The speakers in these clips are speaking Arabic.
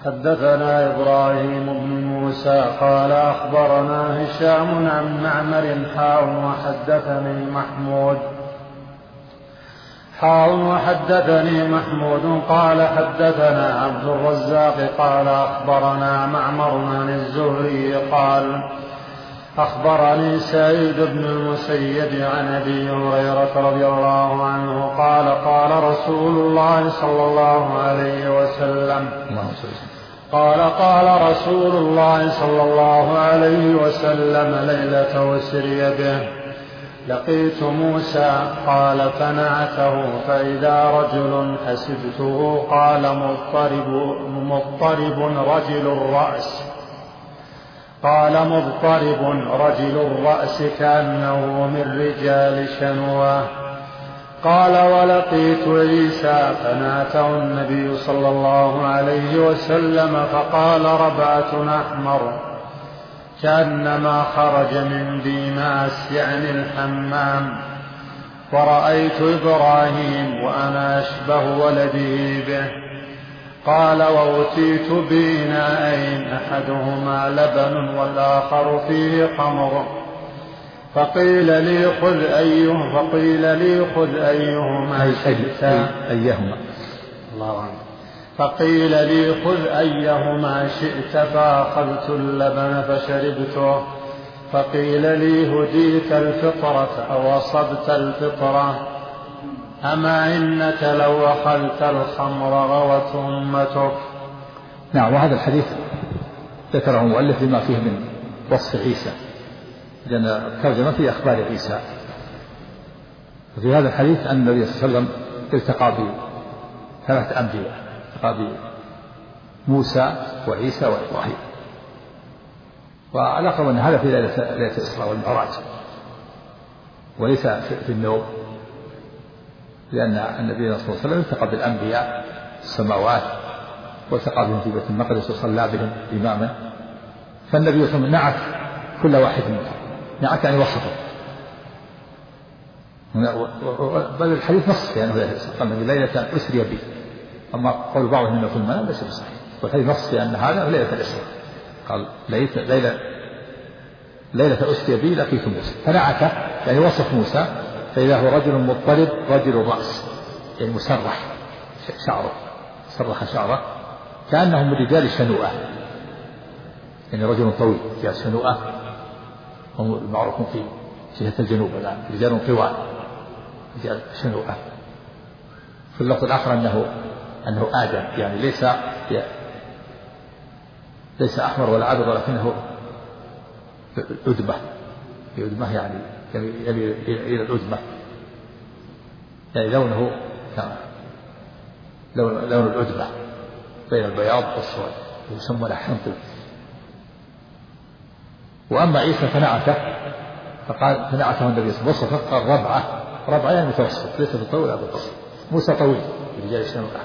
حدثنا إبراهيم بن موسى قال أخبرنا هشام عن معمر وحدثني محمود قال حدثنا عبد الرزاق قال أخبرنا معمر عن الزهري قال أخبرني سعيد بن المسيب عن أبي هريرة رضي الله عنه قال قال رسول الله صلى الله عليه وسلم ليلة أسري به لقيت موسى قال فنعته فإذا رجل حسبته قال مضطرب رجل الرأس كأنه من رجال شنوة. قال ولقيت عيسى فنعته النبي صلى الله عليه وسلم فقال ربعة أحمر كأنما خرج من ديماس يعني الحمام. ورأيت إبراهيم وأنا أشبه ولده به. قال وأتيت بإناءين أحدهما لبن والآخر فيه خمر فقيل لي خذ أيهما شئت فأخذت اللبن فشربته. فقيل لي هديت الفطرة أو أصبت الفطرة أما إنك لو أخذت الخمر غوت أمتك. نعم. وهذا الحديث ذكره المؤلف لما فيه من وصف عيسى لأن الترجمة في أخبار عيسى. وفي هذا الحديث أن النبي صلى الله عليه وسلم التقى بثلاثة أنبياء، التقى بموسى وعيسى وإبراهيم. وعلى قول أن هذا في ليلة الإسراء والمعراج وليس في النوم، لأن النبي صلى الله عليه وسلم التقى بالأنبياء السماوات والتقى بهم في بيت المقدس وصلى بهم إماما. فالنبي صلى الله عليه وسلم نعت كل واحد منهم، نعت يعني وصفه. بل الحديث نص في أنه ليلة أسري به، أما قول بعضهم أنه في المنام ليس بصحيح. والحديث نص في أن هذا ليلة الإسراء. قال ليلة أسري به لقيت موسى فنعته يعني وصف موسى فإذا هو رجل مضطرب رجل الرأس يعني مسرح شعره كأنه من رجال شنوءة، يعني رجل طويل رجال شنوءة هم المعروفون في جهة الجنوب الآن رجال طوال رجال شنوءة. في اللفظ الآخر أنه آدم يعني ليس أحمر ولا أبيض ولكنه أدمة يعني إلى الأدمة يعني لونه لون الأدمة بين البياض والسود يسمى حنطل. وأما عيسى فنعته فنعته النبي صلى الله عليه وسلم قال ربعة يعني متوسط ليس بالطول ولا بالقصر. موسى طويل برجال الشنوءة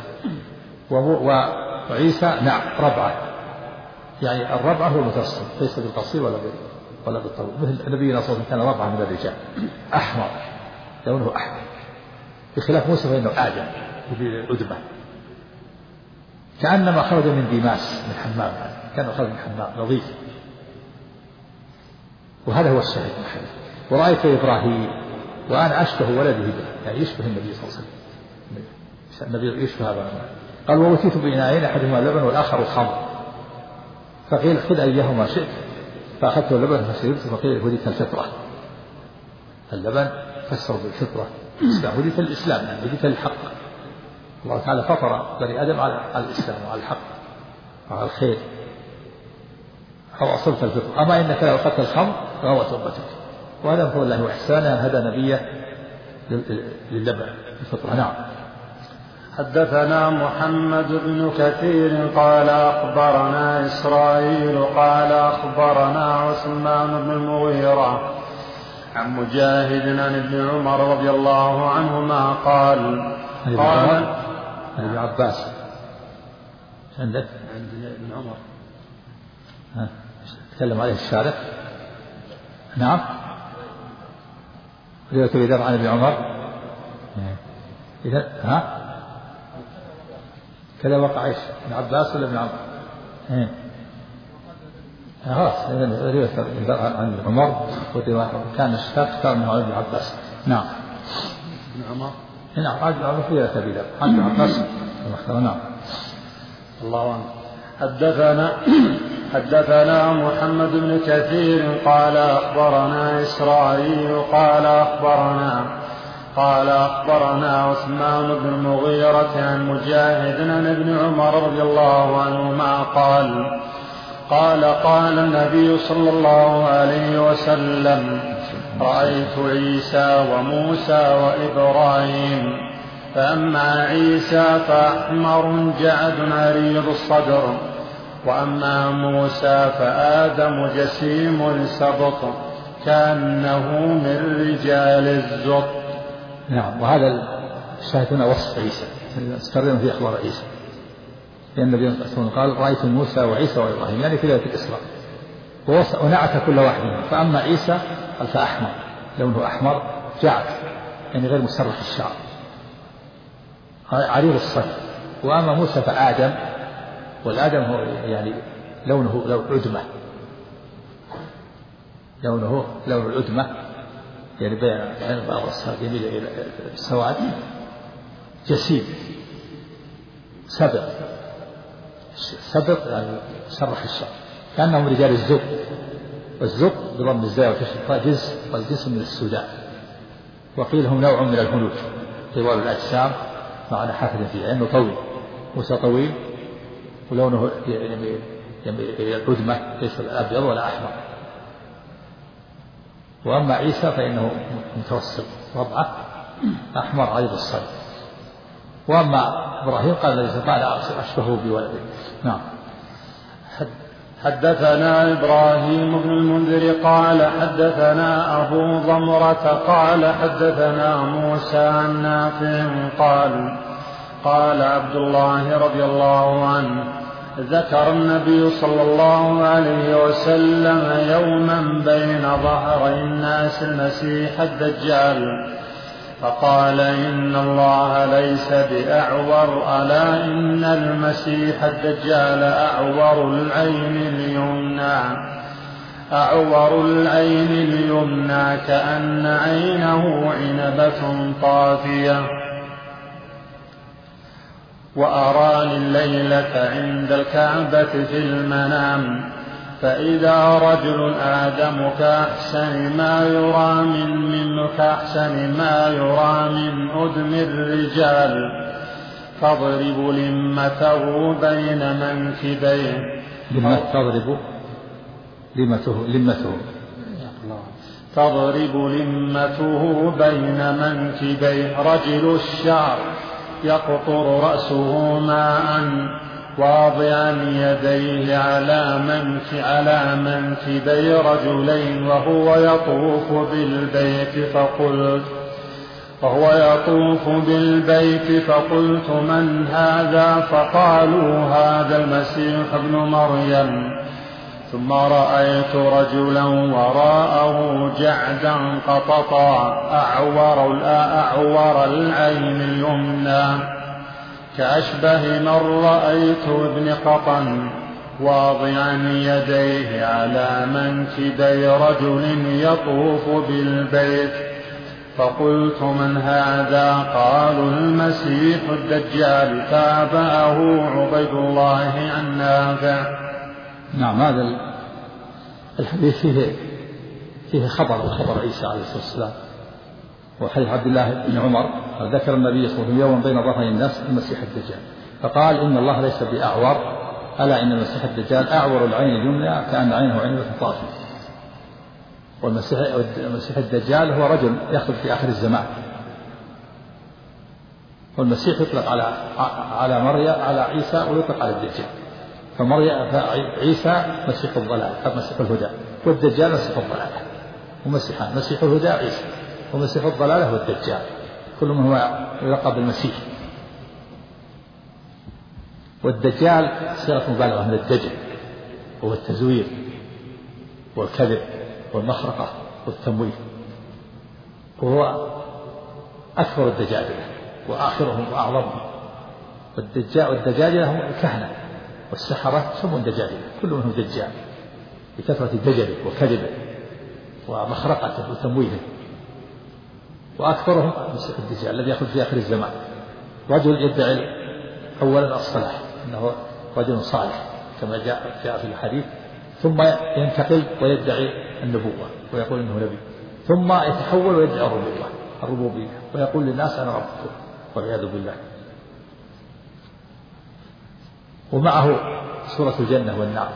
وعيسى ربعة يعني الربعة هو المتوسط ليس بالقصير ولا بالطول. مثل نبينا صلى الله عليه وسلم كان ربعة من الرجال أحمر لونه أحمر، بخلاف موسى فإنه آدم بالأدمة كأنما خرج من ديماس من حمام كان خرج من حمام نظيف. وهذا هو الشاهد من الحديث. ورأيت إبراهيم وأنا أشبه ولده به يعني يشبه النبي صلى الله عليه وسلم. النبي يشبه هذا. قال وأتيت بإناءين أحدهما لبن والآخر خمر فقيل خذ أيهما شئت فأخذت اللبن فشربت. فقيل هديت الفطرة. اللبن فسر بالفطرة هديت الإسلام يعني هديت الحق. الله تعالى فطر بني آدم على الإسلام وعلى الحق وعلى الخير أو أصبت الفطرة أما إنك لو أخذت الخمر غوت أمتك. وهذا هو الله وإحسانه هدى نبيه للبن الفطرة. نعم. حدثنا محمد بن كثير قال أخبرنا إسرائيل قال أخبرنا عثمان بن المغيرة عن مجاهد عن ابن عمر رضي الله عنهما قال ابن عباس عندك عندنا ابن عمر تكلم عليه الشارع. نعم. رواية أبي ذر عن ابن عمر إذا كذا وقع إيش ابن عباس ولا ابن عمر؟ خلاص رواية عن عمر وكان الشتات اختار منه ابن عباس. نعم. ابن عمر. نعم عبد الله في سبيله عن ابن عباس. نعم. الله عنه. حدثنا محمد بن كثير قال أخبرنا إسرائيل قال أخبرنا عثمان بن المغيرة عن مجاهد عن ابن عمر رضي الله عنهما قال النبي صلى الله عليه وسلم: رأيت عيسى وموسى وإبراهيم، فأما عيسى فأحمر جعد عريض الصدر، وأما موسى فآدم جسيم سبط كأنه من رجال الزط. نعم. وهذا الشاهد هنا وصف عيسى، استقرنا في أخبار عيسى، لأن النبي صلى الله عليه وسلم قال: رأيت موسى وعيسى وإبراهيم، يعني في ليلة الإسراء، ونعت كل واحد منهم. فأما عيسى فأحمر، لونه أحمر جعد، يعني غير مسرح الشعر، عريض الصدر. وأما موسى فآدم، والآدم هو يعني لونه لون العدمة، يعني بين بعض الصدر يميل إلى السواد، جسيم سبط يعني مسرح الشعر، كأنهم رجال الزق. والزق بضم الزاء وتشديد جزء، والجسم من السوداء. وقيل هم نوع من الهنود طوال الأجسام مع نحافة فيها، لأنه طويل. موسى طويل ولونه يميل إلى العدمة، ليس الأبيض ولا أحمر. وأما عيسى فإنه متوسط ربعة، أحمر عريض الصدر. وأما إبراهيم قال ليس قال أشبهه بولده. نعم. حدثنا إبراهيم بن المنذر قال حدثنا أبو ضمرة قال حدثنا موسى عن نافع قال عبد الله رضي الله عنه: ذكر النبي صلى الله عليه وسلم يوما بين ظهري الناس المسيح الدجال، فقال: إن الله ليس بأعور، ألا إن المسيح الدجال أعور العين اليمنى كأن عينه عنبة طافية. وأراني الليلة عند الكعبة في المنام، فإذا رجل آدم كأحسن ما يرى من أدم الرجال، تضرب لمته بين منكبيه. تضرب لمته بين منكبيه، رجل الشعر يقطر رأسه ماء، واضعا يديه على منكبي رجلين وهو يطوف بالبيت، فقلت: من هذا؟ فقالوا: هذا المسيح ابن مريم. ثم رأيت رجلا وراءه جعدا قططا أعور العين اليمنى، كأشبه من رأيت ابن قطن، واضعا يديه على منكبي رجل يطوف بالبيت. فقلت: من هذا؟ قالوا: المسيح الدجال. تابعه عبيد الله عن نافع. نعم. هذا الحديث فيه خبر عيسى عليه الصلاة والسلام. وحديث عبد الله بن عمر ذكر النبي صلى الله عليه وسلم يوما بين ظهري الناس المسيح الدجال، فقال: إن الله ليس بأعور، ألا إن المسيح الدجال أعور العين اليمنى كأن عينه عنبة طافية. والمسيح الدجال هو رجل يخرج في آخر الزمان. والمسيح يطلق على عيسى ويطلق على الدجال. فعيسى مسيح الضلال، مسيح الهدى، والدجال مسيح الضلالة. ومسيحان: مسيح الهدى عيسى، ومسيح الضلالة هو الدجال، كل من هو يلقب بالمسيح. والدجال صيغة مبالغة من الدجل، وهو التزوير والكذب والمخرقة والتمويه، وهو أكبر الدجاجلة وآخرهم وأعظمهم. والدجاجلة هم الكهنة والسحرة يسمون دجاجة، كل منهم دجال بكثرة دجله وكذبه ومخرقته وتمويهه. وأكثرهم المسيح الدجال الذي يأخذ في آخر الزمان، رجل يدعي أولا الصلاح أنه رجل صالح كما جاء في الحديث، ثم ينتقل ويدعي النبوة ويقول إنه نبي، ثم يتحول ويدعي الربوبية ويقول للناس أنا ربكم والعياذ بالله. ومعه سورة الجنة والنار،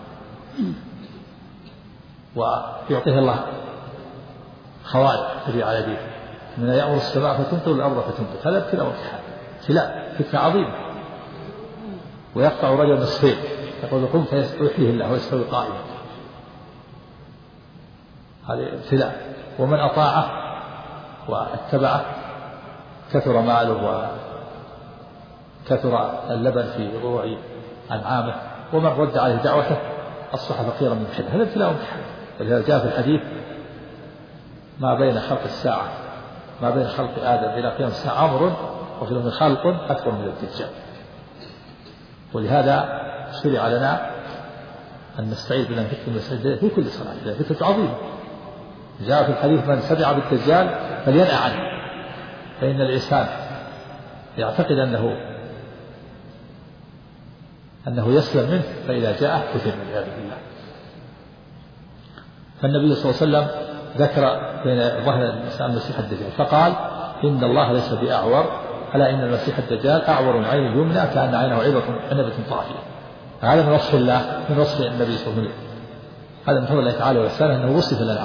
ويعطيه الله خوارق تجري على يديه من يأمر السماء فتمطر والأرض فتنبت. هذا ابتلاء وامتحان، ابتلاء فتنة عظيمة. ويقطع رجل نصفين يقول قم فيحييه الله ويستوي قائما، هذا ابتلاء. ومن أطاعه واتبعه كثر ماله وكثر اللبن في ضروع أنعامه، ومن رد عليه دعوته أصبح فقيرا من حده. هذا ابتلاء وامتحان. ولهذا جاء في الحديث ما بين خلق الساعة ما بين خلق آدم إلى قيام الساعة أمر وفي الأمر خلق أكبر من الدجال. ولهذا شرع لنا أن نستعيذ بالله من فتنة المسيح الدجال في كل صلاة، لأنها فتنة عظيمة. جاء في الحديث من سمع بالدجال فلينأ عنه، فإن الإنسان يعتقد أنه يسلم منه، فإذا جاءه فتن والعياذ بالله. فالنبي صلى الله عليه وسلم ذكر بين ظهر الإنسان المسيح الدجال فقال إن الله ليس بأعور، ألا إن المسيح الدجال أعور من عين اليمنى كأن عينه عنبة طافية. هذا من وصف الله، من وصف النبي صلى الله عليه وسلم. هذا من فضل الله تعالى وإحسانه أنه وصف لنا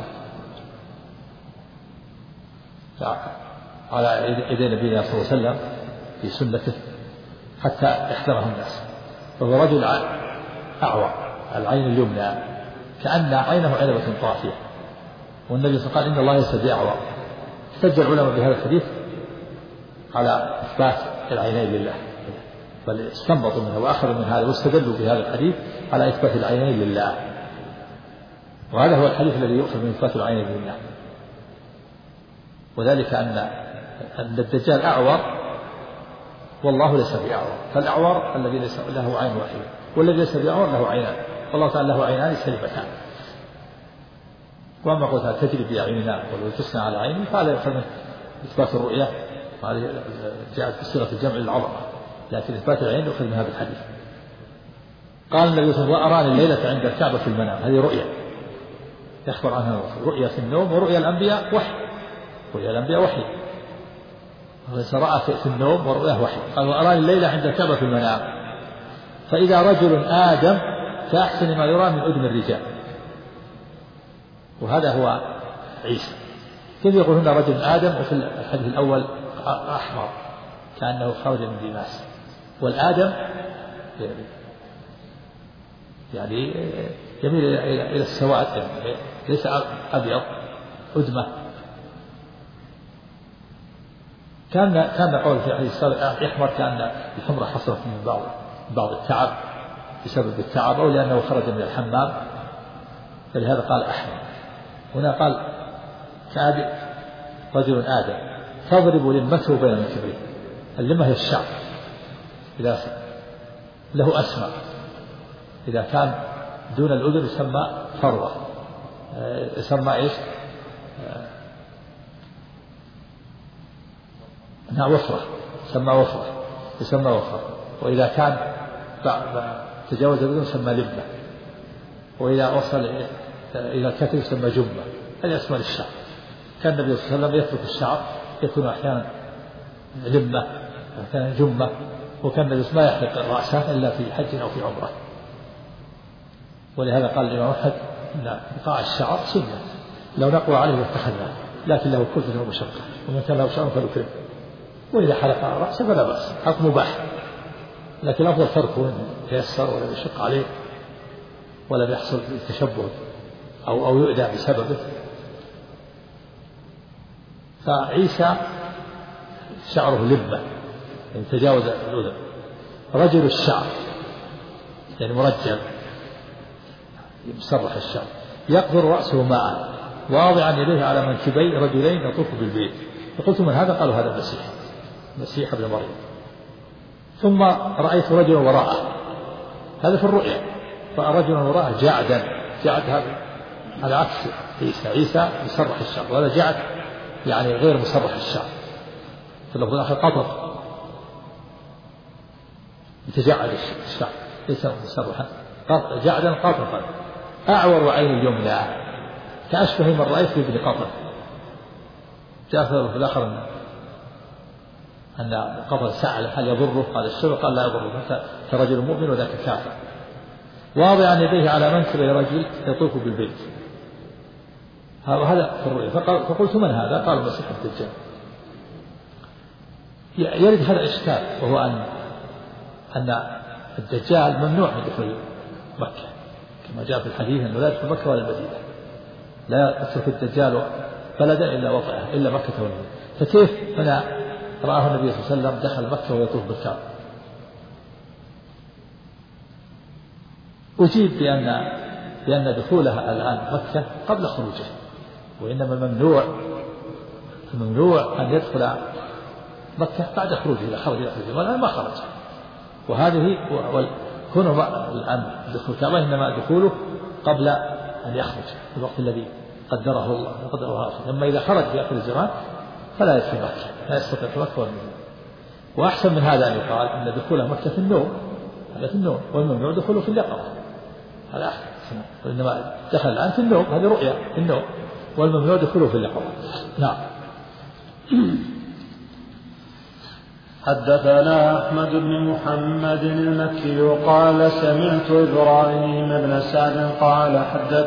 على يدي نبينا صلى الله عليه وسلم في سنته حتى يحذره الناس. فهو رجل أعور العين اليمنى كأن عينه عنبة طافية، والنبي صلى الله عليه وسلم قال إن الله ليس بأعور. احتج العلماء بهذا الحديث على إثبات العينين لله، بل استنبطوا منه وأخذوا من هذا واستدلوا بهذا الحديث على إثبات العينين لله. وهذا هو الحديث الذي يؤخذ من إثبات العينين لله، وذلك أن الدجال أعور والله ليس بأعور. فالأعور الذي ليس له عين واحدة، والذي ليس بأعور له عينان، والله تعالى له عينان سليمتان. وأما قلت تجري بأعيننا ولو تسنى على عيني فهذا يؤخذ من إثبات الرؤية، هذه جاءت في صيغة الجمع للعظمة، لكن إثبات العين يؤخذ من هذا الحديث. قال النبي صلى الله عليه وسلم وأراني الليلة عند الكعبة في المنام. هذه رؤية يخبر عنها رؤية في النوم، ورؤيا الأنبياء وحي. رؤيا الأنبياء وحي، رأى في النوم ورؤياه وحي. قال وأراني الليلة عند الكعبة في المنام فإذا رجل آدم كأحسن ما يرى من أذن الرجال. وهذا هو عيسى. كيف يقول هنا رجل آدم، وفي الحديث الأول أحمر كأنه خرج من ديماس. والآدم يعني يميل إلى السواد، يعني ليس أبيض أدمة. كان قول في حديث يحمر كأن الحمرة حصلت من بعض التعب بسبب التعب أو لأنه خرج من الحمام، فلهذا قال أحمر. هنا قال رجل آدم تضرب لمته بين منكبيه. اللمة هي الشعر، إذا له أسمى، إذا كان دون الأذن يسمى فروة، يسمى إيش؟ وفرة، يسمى وفرة. وإذا كان تجاوز الأذن يسمى لمة، وإذا وصل إلى الكتف يسمى جمة. هذه أسماء للشعر. كان النبي صلى الله عليه وسلم يترك الشعر، يكون أحيانا لمة وأحيانا جمة. وكان النبي ما يحلق رأسه إلا في حج أو في عمرة. ولهذا قال الإمام أحمد إن إقاع الشعر سنة، لو نقوى عليه لاتخذناه، لكن له كلفة ومشقة، ومن كان له شعر فله كلفة. وإذا حلق رأسه فلا بأس، حق مباح، لكن أفضل تركه ييسر ولا يشق عليه ولا يحصل تشبه أو يؤذى بسببه. فعيسى شعره لبة، يعني تجاوز الأذن. رجل الشعر يعني مرجل مسرح الشعر، يقدر رأسه ماء واضعا يديه على منكبي رجلين يطوف بالبيت. فقلت من هذا؟ قالوا هذا المسيح ابن مريم. ثم رأيت رجلا وراءه هذا في الرؤيا. فرجل رأى جعدا، جعد هذا على عكس عيسى يسرح الشعر، وهذا جعد يعني غير مسرح الشعر. في اللفظ الآخر قطط يتجعد الشعر ليس مسرحا، جعدا قططا أعور عين اليمنى كأشبه من رأيت بابن قطط. جاء في الآخر أن قطط سأل هل يضره؟ قال الشبه، قال لا يضره، كرجل مؤمن وذاك كافر. واضعا يديه على منكب رجل يطوف بالبيت. هذا في الرؤيا. فقلت من هذا؟ قال المسيح الدجال. يرد هذا الإشكال، وهو أن الدجال ممنوع من دخول مكة كما جاء في الحديث أنه لا يدخل مكة ولا المدينة، لا يترك الدجال بلدا إلا وطئه إلا مكة والمدينة. فكيف هنا رآه النبي صلى الله عليه وسلم دخل مكة ويطوف بالكعبة؟ أجيب بأن دخولها الآن مكة قبل خروجه، وإنما الممنوع أن يدخل مكة بعد خروجه إذا خرج إلى خروجه، والآن ما خرج. وهذه كونه الآن دخول الكعبة إنما دخوله قبل أن يخرج في الوقت الذي قدره الله وقدره آخر. أما إذا خرج في آخر الزمان فلا يدخل مكة، لا يستطيع مكة والمدينة. وأحسن من هذا أن يقال أن دخوله مكة في النوم، هذا في النوم، والممنوع دخوله في اليقظة، هذا أحسن. وإنما دخل الآن في النوم، هذه رؤيا في النوم، والممنوع دخوله في اليقظة. نعم. حدثنا أحمد بن محمد المكي قال سمعت إبراهيم بن سعد قال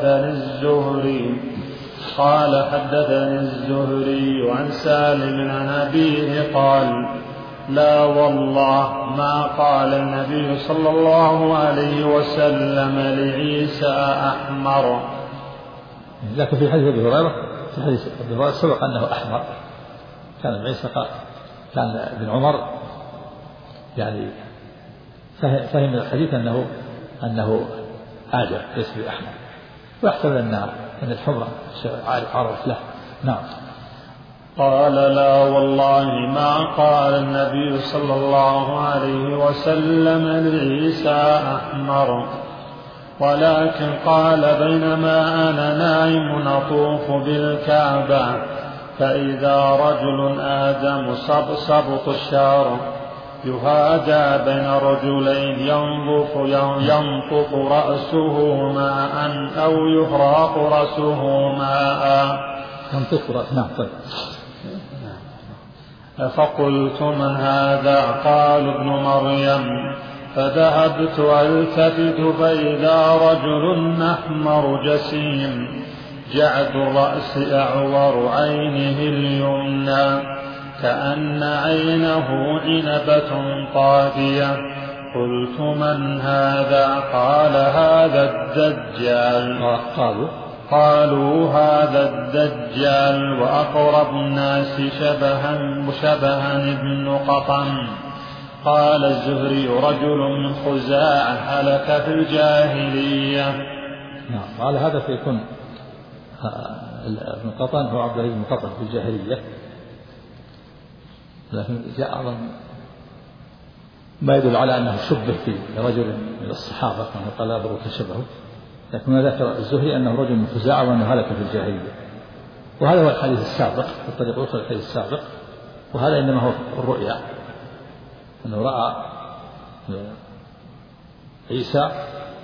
حدثني الزهري عن سالم عن أبيه قال لا والله ما قال النبي صلى الله عليه وسلم لعيسى أحمر. لكن في حديث أبي هريرة سبق أنه أحمر. كان عيسى كان ابن عمر يعني فهم من الحديث أنه آدم ليس بأحمر، ويحتمل أن الحمرة عرف له. نعم. قال لا والله ما قال النبي صلى الله عليه وسلم لعيسى أحمر، ولكن قال بينما أنا نائم نطوف بالكعبة فإذا رجل آدم سبط الشعر يهادى بين رجلين ينطق رأسه ماء أو يهراق رأسه ماء. فقلت من هذا؟ قال ابن مريم. فذهبت ألتفت فإذا رجل أحمر جسيم جعد الرأس أعور عينه اليمنى كأن عينه عنبة طافية. قلت من هذا؟ قال هذا الدجال. قالوا هذا الدجال وأقرب الناس شبها ابن قطن. قال الزهري رجل من خزاعة هلك في الجاهلية. نعم. قال هذا فيكون ابن قطن هو عبد الله بن قطن في الجاهلية، لكن جاء أيضا ما يدل على أنه شبه في رجل من الصحابة كما قال أبو تشبهه، لكن ذكر الزهري أنه رجل من خزاعة وأنه هلك في الجاهلية. وهذا هو الحديث السابق في الطريق الأخرى الحديث السابق. وهذا إنما هو الرؤيا، أنه رأى عيسى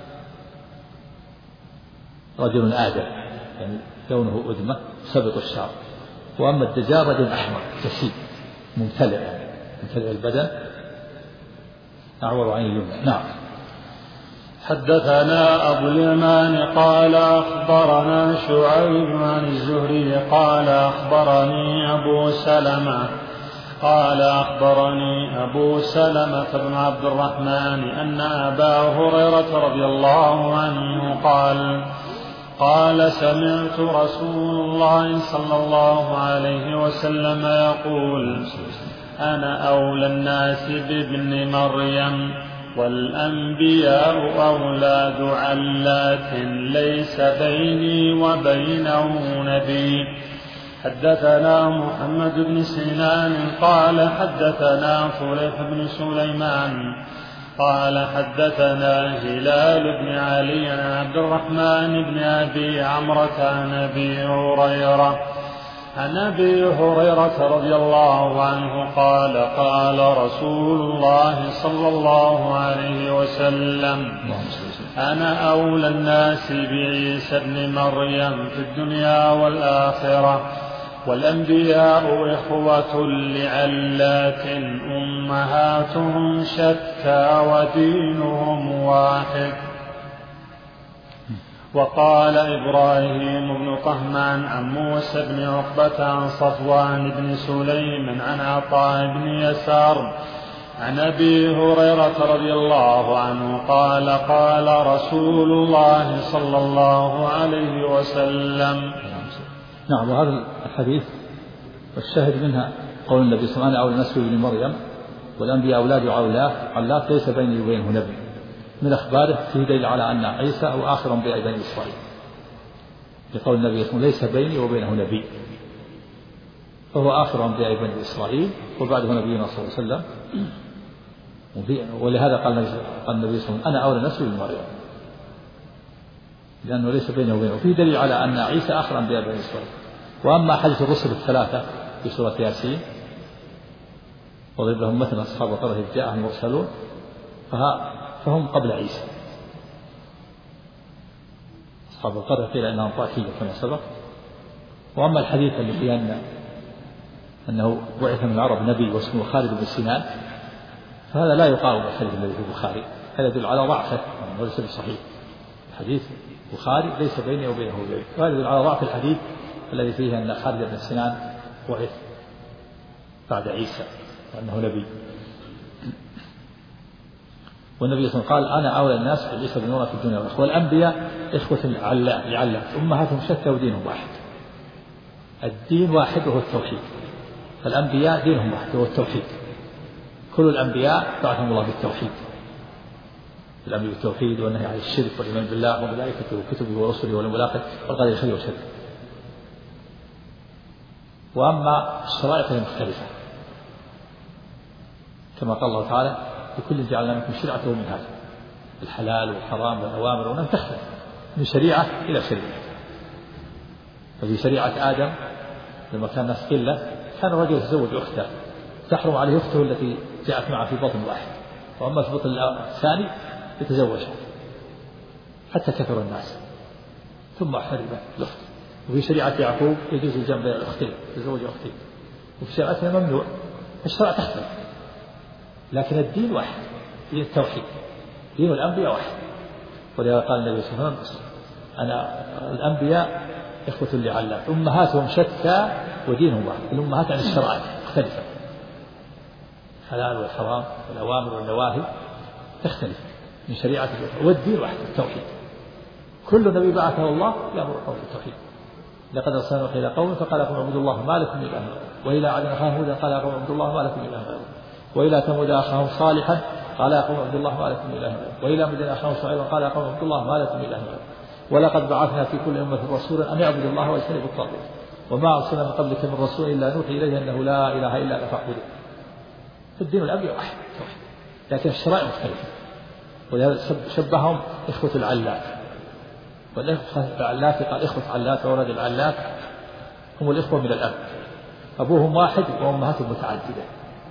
رجل آدم يعني لونه أدمة سبط الشعر، وأما الدجال رجل أحمر جسيم ممتلئ البدن أعور عين اليمنى. نعم. حدثنا أبو اليمان قال أخبرنا شعيب عن الزهري قال أخبرني أبو سلمة بن عبد الرحمن أن أبا هريرة رضي الله عنه قال سمعت رسول الله صلى الله عليه وسلم يقول أنا أولى الناس بابن مريم والأنبياء أولاد علات ليس بيني وبينه نبي. حدثنا محمد بن سنان قال حدثنا فليح بن سليمان قال حدثنا هلال بن علي عن عبد الرحمن بن أبي عمرة عن أبي هريرة رضي الله عنه قال قال رسول الله صلى الله عليه وسلم أنا أولى الناس بعيسى ابن مريم في الدنيا والآخرة والأنبياء إخوة لعلات أمهاتهم شتى ودينهم واحد. وقال إبراهيم بن طهمان عن موسى بن عقبة عن صفوان بن سليم عن عطاء بن يسار عن أبي هريرة رضي الله عنه قال قال رسول الله صلى الله عليه وسلم. نعم. وهذا الحديث والشاهد منها قول النبي صلى الله عليه وسلم أنا أولى الناس بن مريم والأنبياء أولاد علات ليس بيني وبينه نبي. من أخباره فيه دليل على أن عيسى هو آخر أنبياء بني إسرائيل، لقول النبي صلى الله عليه وسلم ليس بيني وبينه نبي، فهو آخر أنبياء بني إسرائيل وبعده نبينا صلى الله عليه وسلم. ولهذا قال النبي صلى الله عليه وسلم أنا أولى الناس بن مريم، لأنه ليس بينه وبينه. فيه دليل على أن عيسى آخر أنبياء بني إسرائيل. وأما حديث الرسل الثلاثة في سورة ياسين وضرب لهم مثل أصحاب القرية إذ جاءهم المرسلون فهم قبل عيسى. أصحاب القرية قيل أنهم طائفية كما سبق. وأما الحديث اللي فيه أنه بعث من العرب نبي واسمه خالد بن سنان فهذا لا يقارن بالحديث الذي في البخاري، هذا يدل على ضعفه وليس بصحيح. حديث البخاري ليس بيني وبينه نبي، وهذا يدل على ضعف الحديث الذي فيه أن خالد بن سنان بعث بعد عيسى وأنه نبي. والنبي صلى الله عليه وسلم قال أنا أولى الناس بعيسى بن مريم في الدنيا والآخرة والأنبياء إخوة لعلات أمهاتهم شتى ودينهم واحد. الدين واحد وهو التوحيد، فالأنبياء دينهم واحد وهو التوحيد. كل الأنبياء بعثهم الله بالتوحيد، الأمر بالتوحيد والنهي عن الشرك والإيمان بالله وملائكته وكتبه ورسله واليوم الآخر والقدر خير وشر. وأما الشرائع فهي مختلفة كما قال الله تعالى لكل جعلنا منكم شرعة ومنهاجا، الحلال والحرام والأوامر والنهي تختلف من شريعة إلى شريعة. ففي شريعة آدم لما كان الناس قلة كان الرجل يتزوج أخته تحرم عليه أخته التي جاءت معه في بطن واحد، وأما في بطن الثاني يتزوجها حتى كثر الناس ثم حرم الأخت. وفي شريعة يعقوب يجوز الجمع بين الأختين تزوج أختين، وفي شريعتنا ممنوع. الشرع تختلف لكن الدين واحد، دين التوحيد، دين الأنبياء واحد. ولهذا قال النبي صلى الله عليه وسلم أنا الأنبياء إخوة لعلات أمهاتهم شتى ودينهم واحد. الأمهات عن الشرائع مختلفة، الحلال والحرام والأوامر والنواهي تختلف من شريعة والدين واحد التوحيد. كل نبي بعثه الله يأمر بالتوحيد. لقد أرسلنا إلى قوم فقال لكم اعبدوا الله ما لكم من إله غيره، وإلى عاد أخاهم هودا قال لكم اعبدوا الله ما لكم من إله غيره، وإلى ثمود أخاهم صالحا قال يا قوم اعبدوا الله ما لكم من إله غيره، وإلى مدين أخاهم شعيبا قال يا قوم اعبدوا الله ما لكم من إله غيره، ولقد بعثنا في كل أمة رسولا أن يعبدوا الله واجتنبوا الطاغوت وما أرسلنا من قبلك من رسول إلا نوحي إليه أنه لا إله إلا أنا فاعبدوه. فالدين الأنبياء واحد لكن الشرائع مختلفة. ولهذا شبههم إخوة العلات، والإخوة العلات قال إخوة علات وولد العلات هم الإخوة من الأب، أبوهم واحد وأمهاتهم متعددة.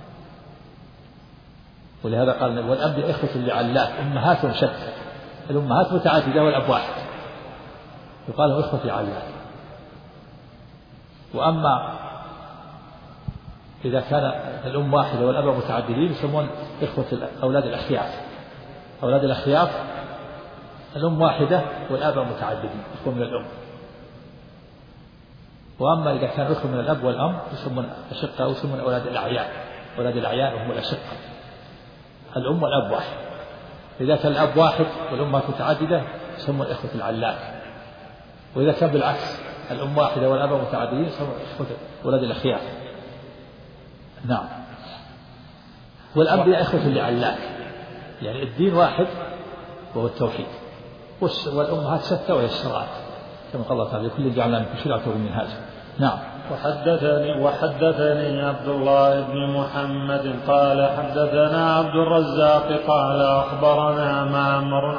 ولهذا قال والأنبياء إخوة لعلات أمهاتهم شتى، الأمهات متعددة والأب واحد يقال لهم إخوة علات. وأما إذا كان الأم واحدة والأب متعددين يسمون إخوة أولاد الأخياف. أولاد الأخياف الأم واحدة والآباء متعددين إخوة من الأم. وأما إذا كان إخوة من الأب والأم يسمون أشقة أو يسمون أولاد الأعيان. أولاد الأعيان هم الأشقة، الأم والأب واحد. إذا كان الأب واحد والأمات متعددة يسمون إخوة العلات. وإذا كان بالعكس الأم واحدة والآباء متعددين يسمون إخوة أولاد الأخياف. نعم. والأنبياء إخوة لعلات، يعني الدين واحد وهو التوحيد، والأمهات شتى وهي الشرائع كما قال الله تعالى لكل جعلنا منكم شرعة ومنهاجا. نعم. وحدثني عبد الله بن محمد قال حدثنا عبد الرزاق قال أخبرنا معمر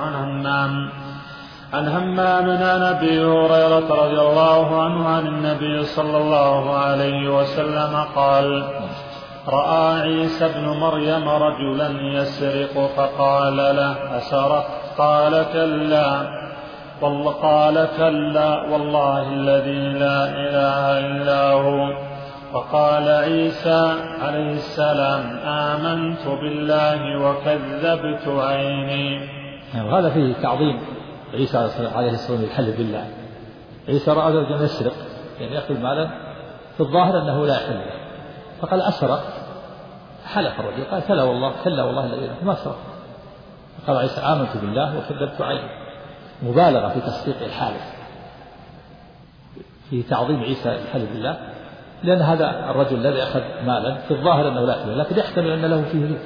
عن همام عن أبي هريرة رضي الله عنه عن النبي صلى الله عليه وسلم قال رأى عيسى بن مريم رجلا يسرق فقال له أسرقت؟ قال كلا والله الذي لا إله إلا هو. فقال عيسى عليه السلام آمنت بالله وكذبت عيني. وهذا فيه تعظيم عيسى عليه السلام يحلف بالله. عيسى رأى رجلا يسرق يعني يأخذ مالا في الظاهر أنه لا يحل له، فقال أسرق؟ حلف الرجل قال كلا والله الذي لا ما سرق. فقال عيسى آمنت بالله وكذبت عيني، مبالغة في تصديق الحالف، في تعظيم عيسى الحلف بالله، لأن هذا الرجل الذي أخذ مالا في الظاهر أنه لا يحل، لكن يحتمل أن له فيه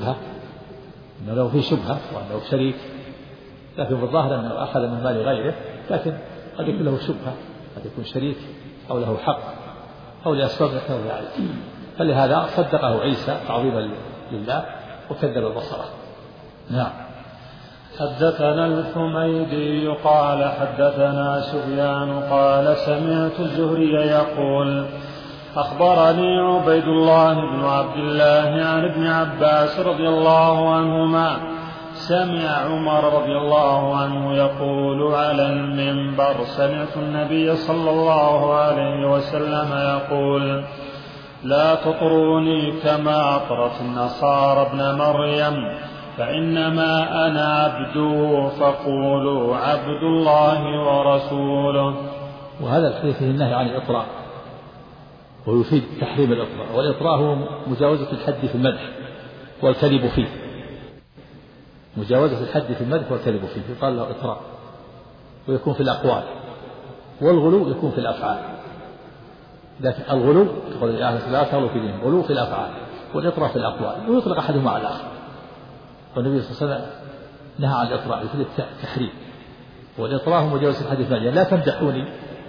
شبهة وأنه شريك، لكن في الظاهر أنه أخذ من مال غيره، لكن قد يكون له شبهة، قد يكون شريك أو له حق أو لأسباب ذكره يعرف، فلهذا صدقه عيسى تعظيما لله وكذب بصره. نعم. حدثنا الحميدي قال حدثنا سفيان قال سمعت الزهري يقول أخبرني عبيد الله بن عبد الله عن ابن عباس رضي الله عنهما سمع عمر رضي الله عنه يقول على المنبر سمعت النبي صلى الله عليه وسلم يقول لا تطروني كما أطرت النصارى ابن مريم فإنما أنا عبده فقولوا عبد الله ورسوله. وهذا الحديث فيه النهي عن الإطراء ويفيد تحريم الإطراء، والإطراء هو مجاوزة الحد في المدح والكذب فيه، مجاوزة الحد في المدح والكذب فيه يقال له إطراء، ويكون في الأقوال، والغلو يكون في الأفعال. لكن الغلو تقول لا تغلو في دين، غلو في الأفعال والإطراء في الأقوال، ويطلق أحدهما على الآخر. والنبي صلى الله عليه وسلم نهى عن الإطراء يفيد التحريم، والإطراء هو مجاوزة الحد في المدح. لا تمدحوني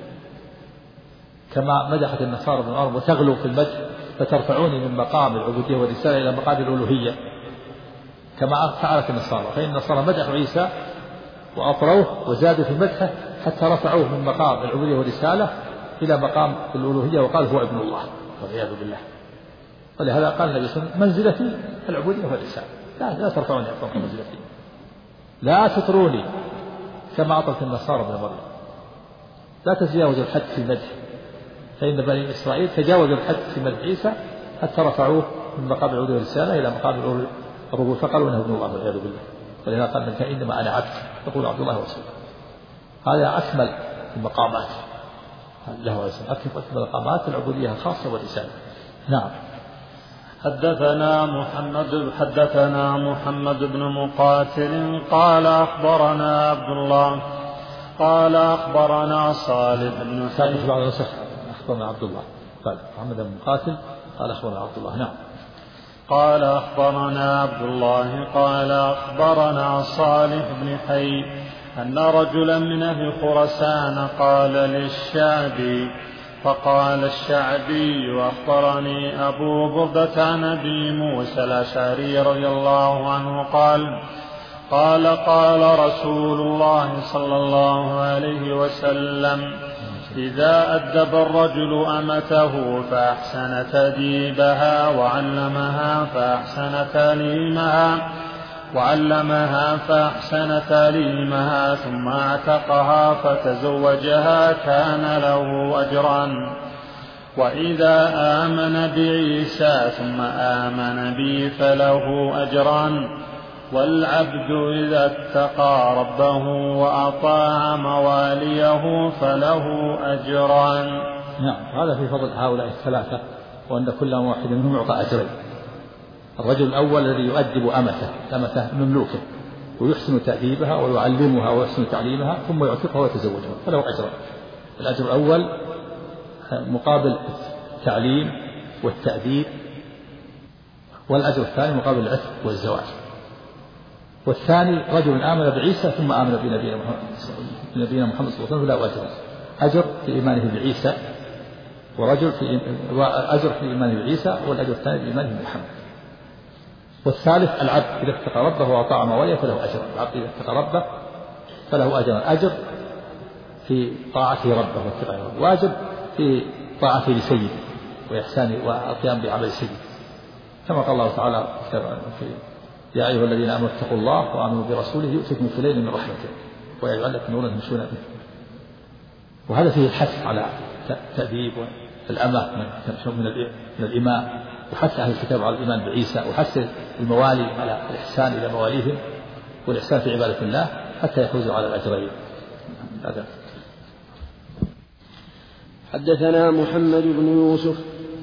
كما مدحت النصارى بن مريم وتغلو في المدح فترفعوني من مقام العبودية والرسالة إلى مقام الألوهية كما فعلت النصارى، فإن النصارى مدحوا عيسى وأطروه وزادوا في مدحه حتى رفعوه من مقام العبودية والرسالة إلى مقام الألوهية وقال هو ابن الله والعياذ بالله. ولهذا قال النبي صلى الله عليه وسلم منزلتي العبودية والرسالة، لا ترفعوني فوق منزلتي، لا تطروني كما أطرت النصارى ابن مريم، لا تتجاوزوا الحد في المدح، فإن بني إسرائيل تجاوزوا الحد في مدح عيسى حتى رفعوه من مقام العبودية والرسالة إلى مقام الربوبية فقالوا إنه ابن الله والعياذ بالله. ولهذا قال من كان إنما أنا عبد يقول عبد الله ورسوله. هذا أكمل المقامات له اسم، أكمل المقامات العبودية الخاصة والرسالة. نعم. حدثنا محمد بن مقاتل قال أخبرنا عبد الله قال أخبرنا صالح بن حي أخبرنا عبد الله قال محمد بن مقاتل قال أخبرنا عبد الله. نعم. قال أخبرنا عبد الله قال أخبرنا صالح بن حي أن رجلا من أهل خراسان قال للشعبي فقال الشعبي أخبرني أبو بردة عن أبي موسى الأشعري رضي الله عنه قال رسول الله صلى الله عليه وسلم إذا أدب الرجل أمته فأحسن تأديبها وعلمها فأحسن تعليمها ثم اعتقها فتزوجها كان له أجران. وإذا آمن بعيسى ثم آمن بي فله أجران. والعبد إذا اتقى ربه وأطاع مواليه فله أجران. نعم. هذا في فضل هؤلاء الثلاثة، وأن كل واحد منهم يعطى أجرين. الرجل الأول الذي يؤدب أمته مملوكه ويحسن تأديبها ويعلمها ويحسن تعليمها ثم يعتقها ويتزوجها فله أجران. الأجر الأول مقابل التعليم والتأديب، والأجر الثاني مقابل العتق والزواج. والثاني رجل آمن بعيسى ثم آمن بنبينا محمد صلى الله عليه وسلم له أجر في إيمانه بعيسى وأجر في إيمانه بعيسى، والأجر الثاني بإيمانه بمحمد. والثالث العبد إذا اتقى ربه وأطاع ما ولي فله أجر. العبد إذا اتقى ربه فله أجر في طاعته ربه واتقاء ربه، وأجر في طاعته لسيده وإحسانه والقيام بعمل سيده، كما قال الله تعالى يا أيها الذين آمنوا اتقوا الله وآمنوا برسوله يؤتكم كفلين من رحمته ويجعل لكم نورا تمشون به. وهذا فيه الحث على تأديب الأمة من الإماء، وحث أهل الكتاب على الإيمان بعيسى، وحث الموالي على الإحسان إلى مواليهم والإحسان في عبادة الله حتى يحوزوا على الأجرين. هذا. حدثنا محمد بن يوسف.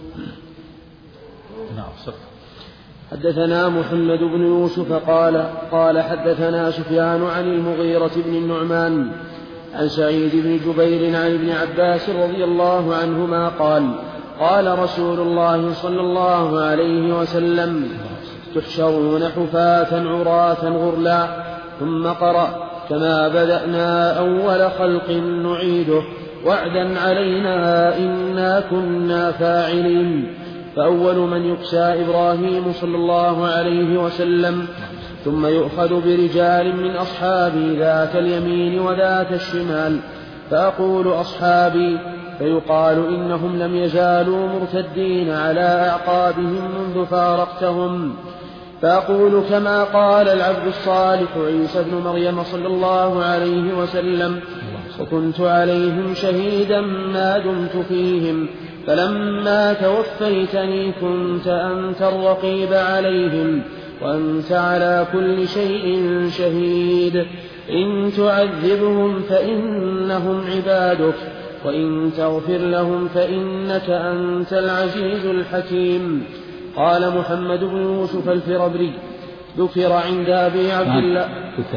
حدثنا محمد بن يوسف قال حدثنا سفيان عن المغيرة بن النعمان عن سعيد بن جبير عن ابن عباس رضي الله عنهما قال رسول الله صلى الله عليه وسلم تحشرون حفاة عراة غرلا. ثم قرأ كما بدأنا أول خلق نعيده وعدا علينا إنا كنا فاعلين. فأول من يكسى إبراهيم صلى الله عليه وسلم، ثم يؤخذ برجال من أصحابي ذات اليمين وذات الشمال، فأقول أصحابي، فيقال إنهم لم يزالوا مرتدين على أعقابهم منذ فارقتهم. فأقول كما قال العبد الصالح عيسى بن مريم صلى الله عليه وسلم وكنت عليهم شهيدا ما دمت فيهم، فلما توفيتني كنت أنت الرقيب عليهم وأنت على كل شيء شهيد. إن تعذبهم فإنهم عبادك وإن تغفر لهم فإنك أنت العزيز الحكيم. قال محمد بن يوسف الفربري ذكر عند أبي عبد الله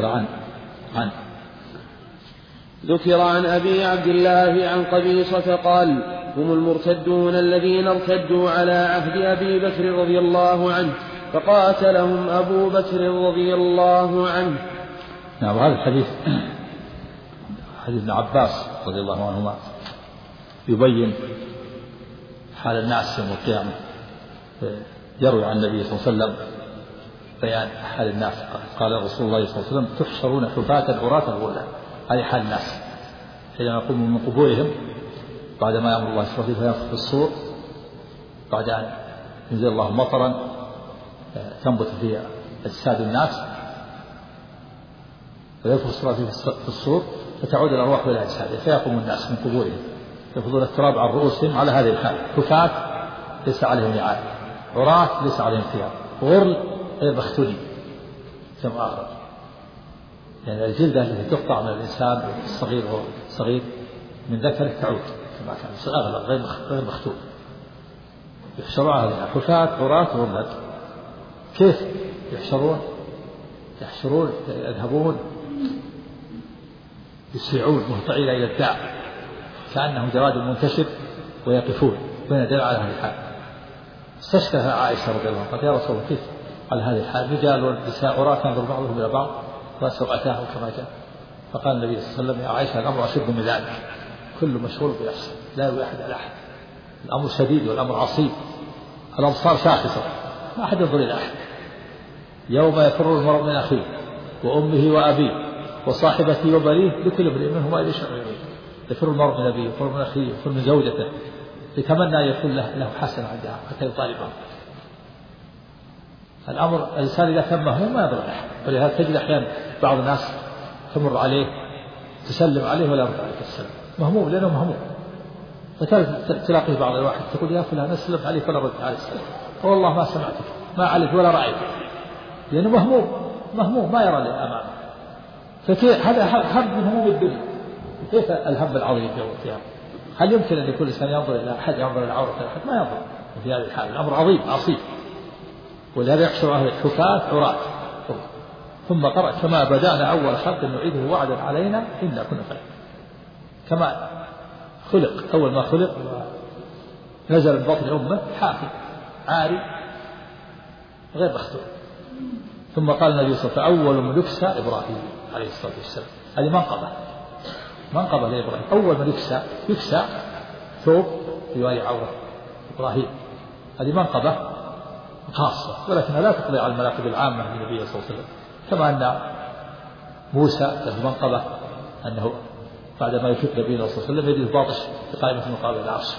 ذكر عن أبي عبد الله عن قبيصة قال هم المرتدون الذين ارتدوا على عهد أبي بكر رضي الله عنه فقاتلهم أبو بكر رضي الله عنه. نعم. هذا الحديث حديث ابن عباس رضي الله عنهما يبين حال الناس يوم القيامة، يروي عن النبي صلى الله عليه وسلم بيان حال الناس. قال رسول الله صلى الله عليه وسلم تحشرون حفاة عراة غرلا. هذه حال الناس حينما يقوموا من قبورهم بعد ما يأمر الله إسرافيل فينفخ في الصور، بعد أن ينزل الله مطرا تنبت فيه أجساد الناس، وينفخ إسرافيل في الصور فتعود الأرواح إلى أجسادهم، فيقوم الناس من قبورهم يأخذون التراب عن رؤوسهم على هذه الحال. حفاة ليس عليهم نعال، عراة ليس عليهم ثياب، غرل غير مختونين كما آخر، يعني الجلدة التي تقطع من الإنسان الصغير وهو صغير من ذكره تعود كما كان أغلب غير مختون. يحشرون عليها حفاة عراة غرلا. كيف يحشرون؟ يذهبون يسرعون مهطعين إلى الداع كأنهم جراد منتشر ويقفون بين دلع على هذه الحال. استشكى عائشة رضي الله عنها قالت يا رسول الله كيف على هذه الحال؟ رجال ونساء عراة ينظر بعضهم إلى بعض وسوءتاه كما جاء. فقال النبي صلى الله عليه وسلم يا عائشة الأمر أشد من ذلك، كل مشغول بنفسه لا يروي أحد على أحد، الأمر شديد والأمر عصيب، الأبصار شاخصة ما أحد ينظر إلى أحد. يوم يفر المرء من أخيه وأمه وأبيه وصاحبته وبنيه لكل امرئ منهم ما يشاء. يفر المرء من أبيه ويفر من أخيه ويفر من زوجته، يتمنى أن يكون له حسن عندها حتى يطالبها. الأمر الإنسان إذا كان مهموم ما يضر أحد، ولهذا تجد أحيانا بعض الناس تمر عليه تسلم عليه ولا يرد عليك السلام، مهموم لأنه مهموم. وتلاقيه بعض الواحد تقول يا فلان أسلم عليك ولا رد عليه السلام، والله ما سمعتك ما عليك ولا رأيك، لأنه مهموم ما يرى لأمامه. فكيف هذا هم من هموم الدنيا، كيف الهم العظيم يوم القيامة؟ هل يمكن أن يكون الإنسان ينظر إلى أحد ينظر إلى عورة أحد؟ ما ينظر. وفي هذه الحال الأمر عصيب، ولهذا يحشر أهل الحفاة عراة. ثم قرأ كما بدأنا أول خلق نعيده وعدا علينا إنا كنا فاعلين. كما خلق أول ما خلق نزل من بطن أمه حافي عاري غير مختون. ثم قال النبي صلى الله عليه وسلم أول من يكسى إبراهيم عليه الصلاة والسلام. هذه منقبة لإبراهيم. أول من يكسى ثوب في وادي عورة إبراهيم، هذه منقبة خاصة، ولكنها لا تقضي على المناقب العامة للنبي صلى الله عليه وسلم، كما أن موسى له منقبة أنه بعدما يفيق نبينا صلى الله عليه وسلم يجد باطش بقائمة مقابل العرش،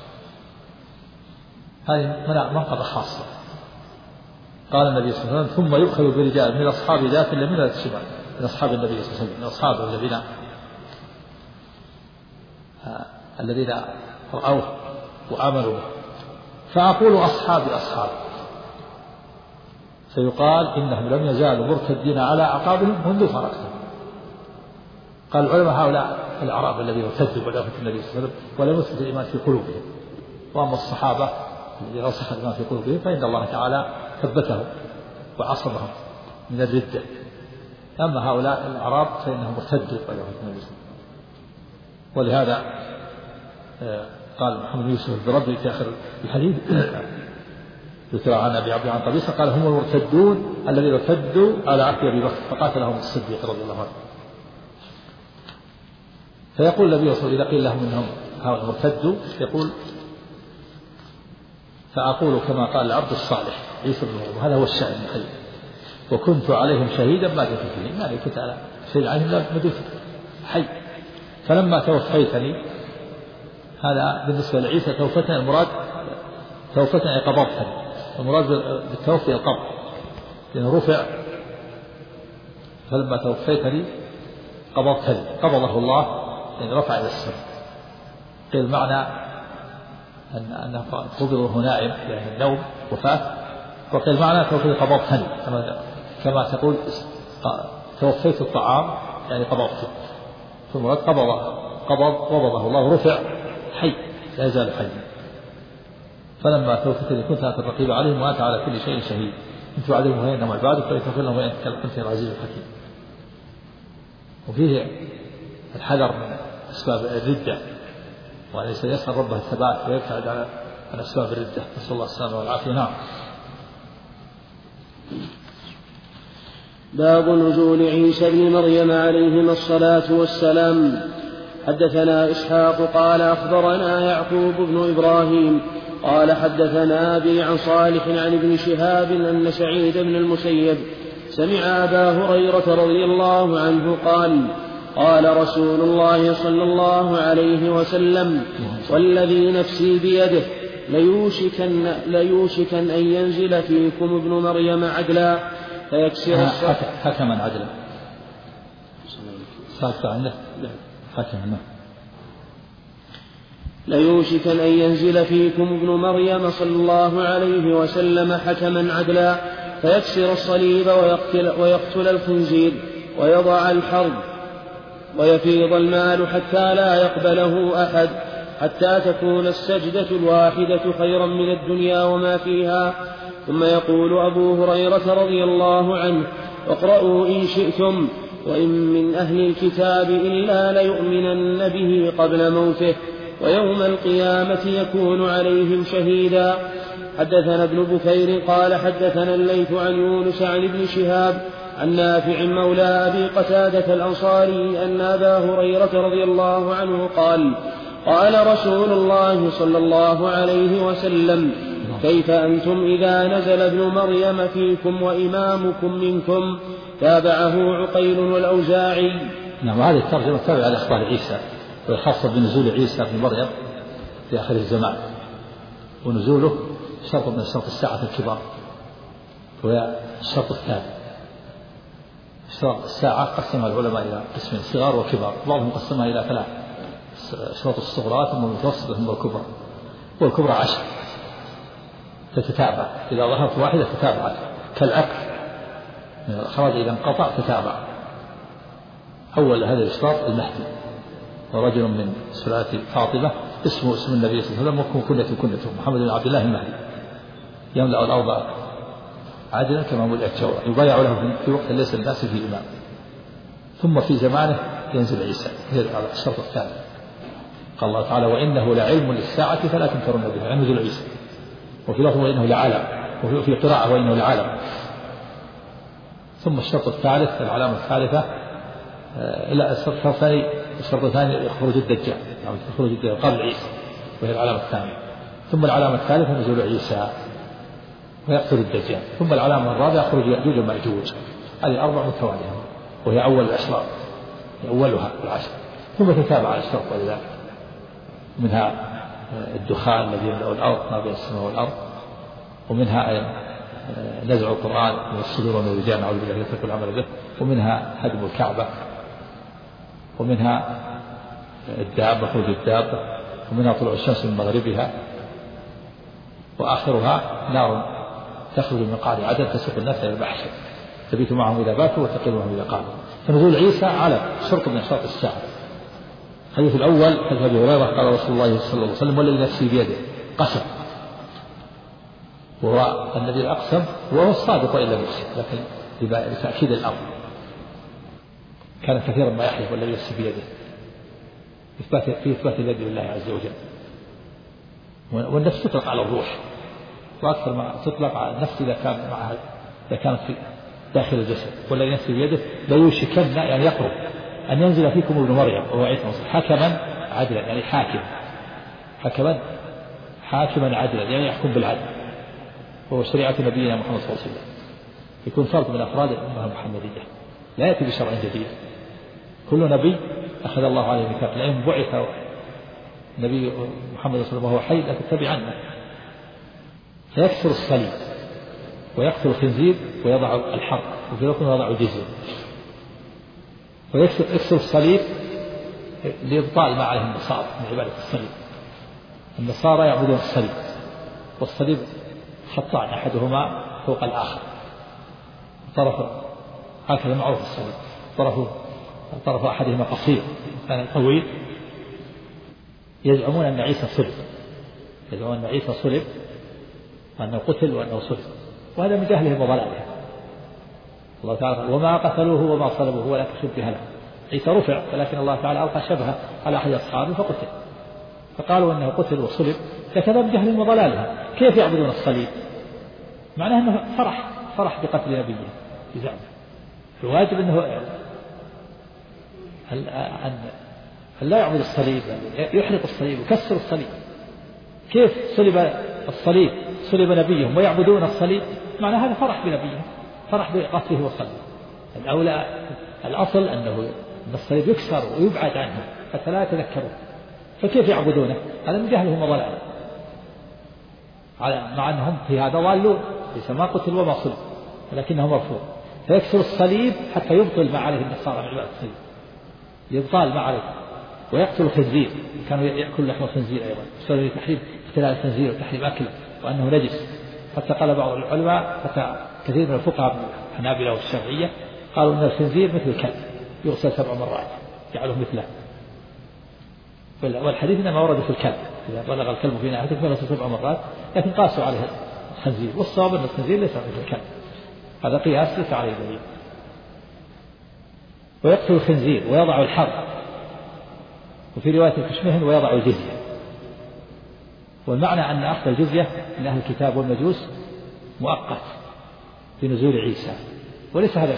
هذه منقبة خاصة. قال النبي صلى الله عليه وسلم: ثم يؤخذ برجال من أصحاب ذات اليمين وذات الشمال، من أصحاب النبي صلى الله عليه وسلم، من أصحابه الذين رأوه وآمنوا، فأقول أصحابي أصحاب، فيقال إنهم لم يزالوا مرتدين على أعقابهم منذ فرقتهم. قال العلماء: هؤلاء الأعراب الذين ارتدوا بعد وفاة النبي صلى الله عليه وسلم ولم يثبت الإيمان في قلوبهم، وأما الصحابة الذين رسخ الإيمان في قلوبهم فإن الله تعالى ثبتهم وعصمهم من الردة، أما هؤلاء الأعراب فإنهم ارتدوا بعد وفاة النبي صلى الله عليه وسلم. ولهذا قال محمد يوسف بربي في آخر الحديث ذكر عن أبي عبد عن قبيصة قال: هم المرتدون الذين ارتدوا على عهد أبي بكر فقاتلهم الصديق رضي الله عنه. فيقول النبي صلى الله عليه وسلم إذا قيل لهم إنهم هؤلاء مرتدوا يقول: فأقول كما قال العبد الصالح عيسى بن مريم، هذا هو الشأن الخير، وكنت عليهم شهيدا ما دمت فيهم، يعني كنت على شهيد عليهم ما دمت حي، فلما توفيتني، هذا بالنسبة لعيسى توفتني، المراد توفتني قبضتني، المراد بالتوفي القبض، لأنه رفع، فلما توفيتني قبضتني، قبضه الله يعني رفع إلى السماء. قيل معنى أنه قبضه نائم يعني النوم وفاة، وقيل معنى توفي قبضتني كما تقول توفيت الطعام يعني قبضته، فالمراد قبضه الله رفع حي لا يزال حيا. فلما توفتني كنت أنت الرقيب عليهم وأنت على كل شيء شهيد، إن تعذبهم فإنهم عبادك وإن تغفر لهم فإنك أنت العزيز الحكيم. وفيه الحذر من أسباب الردة، وأن يسأل ربه الثبات ويبتعد عن أسباب الردة، نسأل الله السلامة والعافية. نعم. باب نزول عيسى بن مريم عليهما الصلاة والسلام. حدثنا إسحاق قال أخبرنا يعقوب بن إبراهيم قال حدثنا أبي عن صالح عن ابن شهاب أن سعيد بن المسيب سمع أبا هريرة رضي الله عنه قال: قال رسول الله صلى الله عليه وسلم: والذي نفسي بيده ليوشكن أن ينزل فيكم ابن مريم عدلا فيكسر حكما عدلا ساكت عنه حكما ليوشكن أن ينزل فيكم ابن مريم صلى الله عليه وسلم حكما عدلا فيكسر الصليب ويقتل الخنزير ويضع الحرب ويفيض المال حتى لا يقبله أحد، حتى تكون السجدة الواحدة خيرا من الدنيا وما فيها. ثم يقول أبو هريرة رضي الله عنه: واقرأوا إن شئتم: وإن من أهل الكتاب إلا ليؤمنن به قبل موته ويوم القيامة يكون عليهم شهيدا. حدثنا ابن بكير قال حدثنا الليث عن يونس عن ابن شهاب عن نافع مولى أبي قتادة الأنصاري أن أبا هريرة رضي الله عنه قال: قال رسول الله صلى الله عليه وسلم: كيف أنتم إذا نزل ابن مريم فيكم وإمامكم منكم؟ تابعه عقيل والأوزاعي. نعم. هذه الترجمة تابعة لأخبار عيسى، وخاصة بنزول عيسى بن مريم في آخر الزمان، ونزوله شرط من شرط الساعة الكبار، وهي الشرط الثاني. شرط الساعة قسمها العلماء إلى قسمين: صغار وكبار، بعضهم قسمها إلى ثلاث: شرط الصغرى ثم المتوسطة ثم الكبرى، والكبرى 10 تتتابع، إذا ظهرت واحدة تتابعت كالعقد، الخراج إذا انقطع تتابع. أول هذا الإشراط المهدي، ورجل من سلالة فاطمة اسمه اسم النبي صلى الله عليه وسلم وكنيته محمد بن عبد الله المهدي، يملأ الأرض عادلا كما ملئت جورا، يبايع له في وقت ليس الناس فيه إمام، ثم في زمانه ينزل عيسى. هذا الشرط الثاني. قال الله تعالى: وإنه لعلم للساعة فلا تمترن به، عن نزول عيسى. وفي لفظ وإنه لعلم، وفي قراءة وإنه لعلم. ثم الشرط الثالث، العلامة الثالثة، الشرط الثاني يخرج الدجال، يخرج الدجال قبل عيسى، وهي العلامة الثانية. ثم العلامة الثالثة نزول عيسى ويقتل الدجال. ثم العلامة الرابعة خروج يأجوج ومأجوج. هذه 4 متوالية وهي أول الأشراط، أولها العشر. ثم تتابع الأشراط ولذلك منها الدخان الذي يملأ الأرض ما بين السماء والأرض، ومنها نزع القرآن من الصدور ومن الرجال نعوذ بالله يترك العمل به، ومنها هدم الكعبة، ومنها الدابة خروج الدابة، ومنها طلوع الشمس من مغربها، وآخرها نار تخرج من قعر عدن تسوق الناس إلى المحشر تبيت معهم إذا باتوا وتقيل معهم إذا قاموا. فنزول عيسى على شرط من أشراط الساعة. الحديث الأول حديث أبي هريرة قال رسول الله صلى الله عليه وسلم والذي نفسي بيده قسم، وهو الذي أقسم وهو الصادق وإلا يقسم، لكن لتأكيد الأمر كان كثيرا ما يحلف والذي نفسي بيده في إثبات اليد لله عز وجل. والنفس تطلق على الروح، وأكثر ما تطلق على النفس إذا كانت في داخل الجسد. والذي نفسي بيده لا يوشكن يعني يقرب أن ينزل فيكم ابن مريم وهو عيسى حكما عدلا، يعني حاكما عدلا يعني يحكم بالعدل، وهو شريعة نبينا محمد صلى الله عليه وسلم، يكون فرد من أفراد الأمة المحمدية، لا يأتي بشرع جديد. كل نبي أخذ الله عليه ميثاق، لئن بعث نبي محمد صلى الله عليه وسلم وهو حي لا تتبعنه. فيكسر الصليب ويقتل الخنزير ويضع الحرب، وفي الوقت يضع الجزية. ويكسر الصليب لإبطال ما عليه النصارى من عبادة الصليب. النصارى يعبدون الصليب، والصليب خطان أحدهما فوق الآخر، طرف هكذا معروف الصليب، طرف أحدهما قصير ثاني طويل. يزعمون أن عيسى صلب وأنه قتل وأنه صلب، وهذا من جهلهم وضلالهم. الله تعالى وما قتلوه وما صلبوه ولكن شبه له. عيسى رفع ولكن الله تعالى ألقى شبهه على أحد أصحابه فقتل، فقالوا أنه قتل وصلب، فكذا من جهلهم وضلالهم. كيف يعبدون الصليب؟ معناه أنه فرح بقتل نبيه بزعمه. الواجب أنه أن لا يعبد الصليب، يحرق الصليب ويكسر الصليب. كيف صلب نبيهم ويعبدون الصليب؟ معنى هذا فرح بنبيهم، فرح بقتله وصلبه. الأولى الأصل أن الصليب يكسر ويبعد عنهم حتى لا يتذكرون، فكيف يعبدونه؟ هذا من جهلهم وضلالهم، مع أنهم في هذا ضالون، ليس ما قتل وما صلب ولكنه مرفوض. فيكسر الصليب حتى يبطل ما عليه النصارى من عبادة الصليب، يبطل ما عليه. ويقتل الخنزير، كانوا يأكل لحم الخنزير أيضا، بسبب تحريم اختلاء الخنزير وتحريم أكله وأنه نجس. حتى قال بعض العلماء، حتى كثير من الفقهاء من الحنابلة والشافعية قالوا أن الخنزير مثل الكلب يغسل 7 مرات جعله مثله. والحديث إنما ورد في الكلب، إذا بلغ الكلب في ناحيته فغسل 7 مرات، لكن قاسوا عليه الخنزير، والصواب أن الخنزير ليس مثل الكلب، هذا قياس ليس عليه دليل. ويقتل الخنزير ويضع الحرب، وفي رواية كشمهن ويضع الجزية. والمعنى أن أخذ الجزية من أهل الكتاب والمجوس مؤقت في نزول عيسى، وليس هذا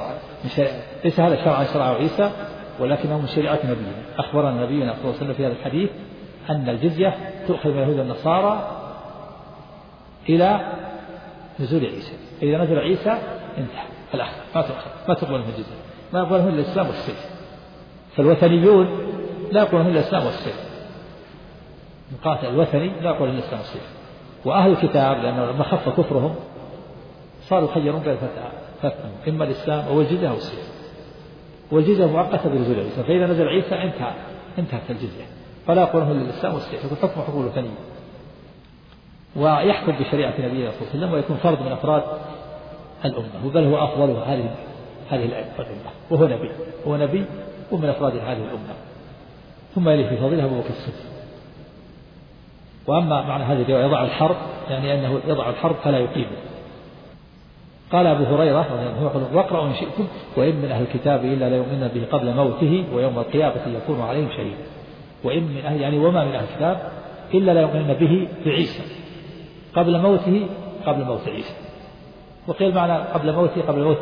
شرعا شرعه عيسى، ولكنه من شريعة نبينا. أخبرنا نبينا صلى الله عليه وسلم في هذا الحديث أن الجزية تؤخذ من اليهود والنصارى إلى نزول عيسى. إذا نزل عيسى انتهى الأخذ، ما تقبل من الجزية، ما يقبل من الإسلام والسيف. فالوثنيون لا يقبل من الإسلام والسيف، مقاتل الوثني لا يقبل من الإسلام والسيف. وأهل الكتاب لأنه لما خف كفرهم صاروا يخيرون بين فتنة، إما الإسلام أو الجزية أو السيف، والجزية مؤقتة بنزول عيسى. فإذا نزل عيسى انتهت الجزية، فلا يقبل من الإسلام والسيف، يكون حكم حكم الوثنيين، ويحكم بشريعة نبينا صلى الله عليه وسلم، ويكون فرد من أفراد الأمة، بل هو أفضل هذه الأمة، وهو نبي ومن أفراد هذه الأمة. ثم يلي في فضيلة أبو بكر الصديق. وأما معنى هذه الرواية يضع الحرب، يعني أنه يضع الحرب فلا يقيمه. قال أبو هريرة واقرأوا إن شئتم وإن من أهل الكتاب إلا ليؤمنن به قبل موته ويوم القيامة يكون عليهم شهيدا. وإن من أهل يعني وما من أهل الكتاب إلا ليؤمنن به بعيسى قبل موته قبل موت عيسى. وقيل معنى قبل موته قبل موت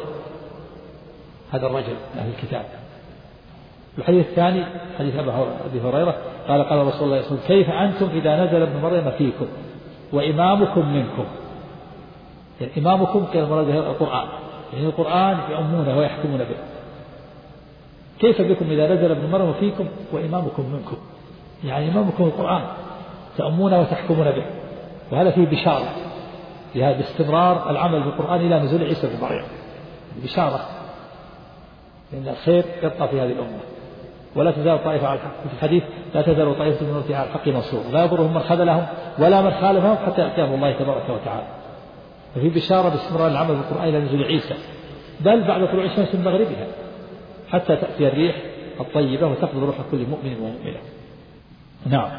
هذا الرجل من أهل الكتاب. الحديث الثاني حديث أبي هريرة قال رسول الله صلى الله عليه وسلم كيف أنتم إذا نزل ابن مريم فيكم وإمامكم منكم؟ يعني إمامكم كالمراد القرآن، يعني القرآن يؤمونه ويحكمون به. كيف بكم إذا نزل ابن مريم فيكم وإمامكم منكم؟ يعني إمامكم القرآن تؤمون وتحكمون به. وهذا فيه بشارة لهذا استمرار العمل بالقرآن إلى نزول عيسى بن مريم، بشارة لأن الخير يبقى في هذه الأمة. ولا تزال طائفة على الحق، في الحديث لا تزال طائفة من أمتي على الحق منصور لا يضرهم من خذلهم ولا من خالفهم حتى يأتيهم الله تبارك وتعالى. وفي بشارة باستمرار العمل بالقرآن إلى نزول عيسى، بل بعد طلوع الشمس من مغربها حتى تأتي الريح الطيبة وتقبض روح كل مؤمن ومؤمنة. نعم.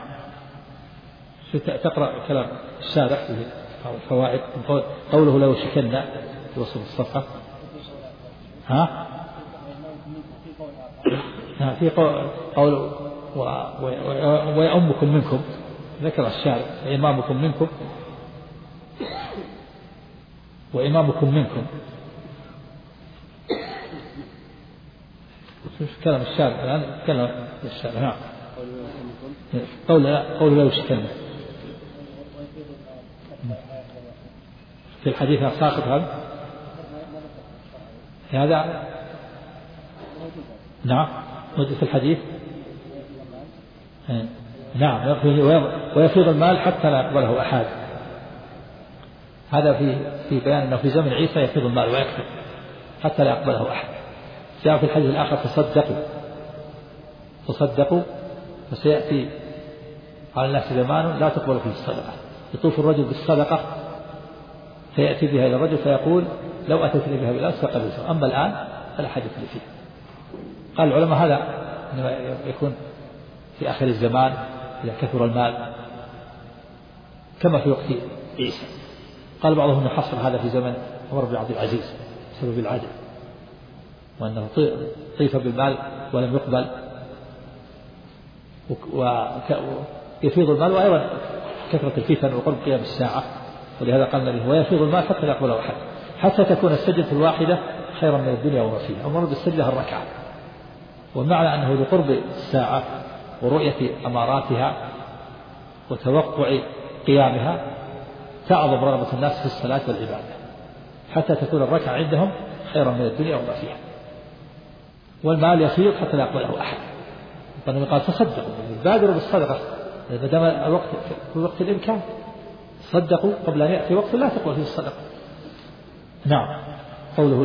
تقرأ كلام الشارح في الفوائد قوله لو شكلنا في وصف الصفحة. ها؟ في قول ويأمكم منكم، ذكر الشارع وإمامكم منكم وإمامكم منكم. كلام الشارع الآن كلام الشارع. نعم. قول لا يشكلنا في الحديث ساقط هذا. نعم في الحديث. نعم ويفيض المال حتى لا يقبله أحد. هذا في بيان أنه في زمن عيسى يفيض المال ويكثر حتى لا يقبله أحد. جاء في الحديث الآخر تصدقوا فسيأتي على الناس زمان لا تقبل فيه الصدقة، يطوف الرجل بالصدقة فيأتي بها إلى الرجل فيقول لو أتيت لي بها بالأمس فقبلتها، أما الآن فلا حدث لي فيه. قال العلماء هذا يكون في آخر الزمان إذا كثر المال كما في وقت عيسى. قال بعضهم يحصل هذا في زمن عمر بن عبد العزيز بسبب العدل، وأنه طيف بالمال ولم يقبل ويفيض المال، وأيضا كثرة الفتن وقرب قيام الساعة. ولهذا قال النبي ويفيض المال حتى لا يقبله أحد، حتى تكون السجدة الواحدة خيرا من الدنيا وما فيها. المراد بالسجدة الركعة، والمعنى أنه لقرب الساعة ورؤية أماراتها وتوقع قيامها تعظم رغبة الناس في الصلاة والعبادة حتى تكون الركعة عندهم خيرا من الدنيا وما فيها. والمال يفيض حتى لا يقبله أحد. قال تصدقوا بادروا بالصدقة ما دام الوقت في وقت الإمكان، صدقوا قبل أن يأتي وقت لا تقبل فيه الصدقة. نعم. قوله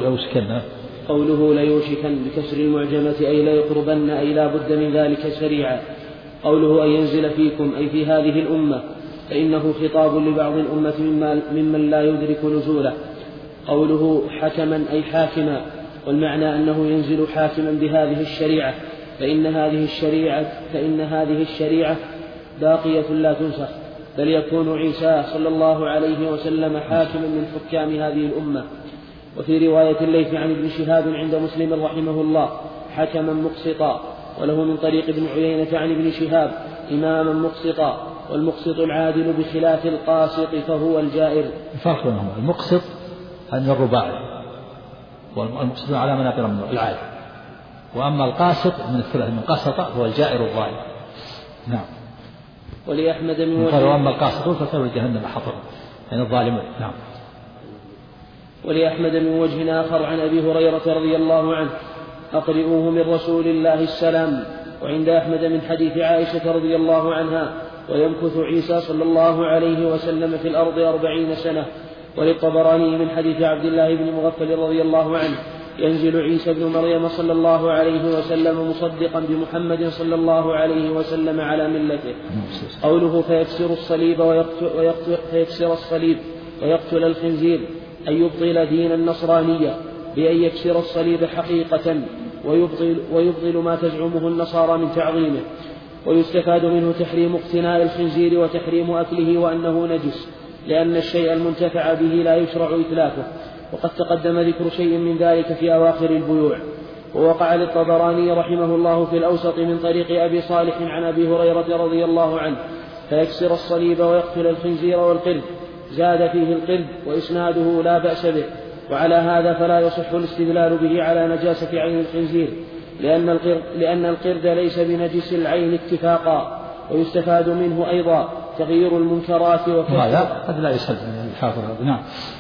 ليوشكن بكسر المعجمة أي لا يقربن أي لا بد من ذلك سريعا. قوله أن ينزل فيكم أي في هذه الأمة، فإنه خطاب لبعض الأمة ممن لا يدرك نزوله. قوله حكما أي حاكما، والمعنى أنه ينزل حاكما بهذه الشريعة، فإن هذه الشريعة باقية لا تنسخ، بل يكون عيسى صلى الله عليه وسلم حاكما من حكام هذه الأمة. وفي رواية الليث عن ابن شهاب عند مسلم رحمه الله حكما مقسطا، وله من طريق ابن عيينة عن ابن شهاب إماما مقسطا، والمقسط العادل بخلاف القاسط فهو الجائر. الفرق بينهم المقسط من الرباعي، والمقسط على منابر من العادل، وأما القاسط من الثلاث من قسط هو الجائر الظالم. نعم. ولأحمد من وجه وأما القاسطون فسوى جهنم حطب يعني الظالمون. نعم. ولأحمد من وجه آخر عن أبي هريرة رضي الله عنه أقرئوه من رسول الله السلام. وعند أحمد من حديث عائشة رضي الله عنها ويمكث عيسى صلى الله عليه وسلم في الأرض 40 سنة. وللطبراني من حديث عبد الله بن مغفل رضي الله عنه ينزل عيسى بن مريم صلى الله عليه وسلم مصدقا بمحمد صلى الله عليه وسلم على ملته. قوله فيكسر الصليب ويقتل الخنزير أن يبطل دين النصرانية بأن يكسر الصليب حقيقة ويبطل ما تزعمه النصارى من تعظيمه. ويستفاد منه تحريم اقتناء الخنزير وتحريم أكله وأنه نجس، لأن الشيء المنتفع به لا يشرع إتلافه، وقد تقدم ذكر شيء من ذلك في أواخر البيوع. ووقع للطبراني رحمه الله في الأوسط من طريق أبي صالح عن أبي هريرة رضي الله عنه فيكسر الصليب ويقتل الخنزير والقرد، زاد فيه القرد وإسناده لا بأس به. وعلى هذا فلا يصح الاستدلال به على نجاسة عين الخنزير، لأن القرد ليس بنجس العين اتفاقا، ويستفاد منه أيضا تغيير المنكرات هذا لا يسد من الحافظ. نعم.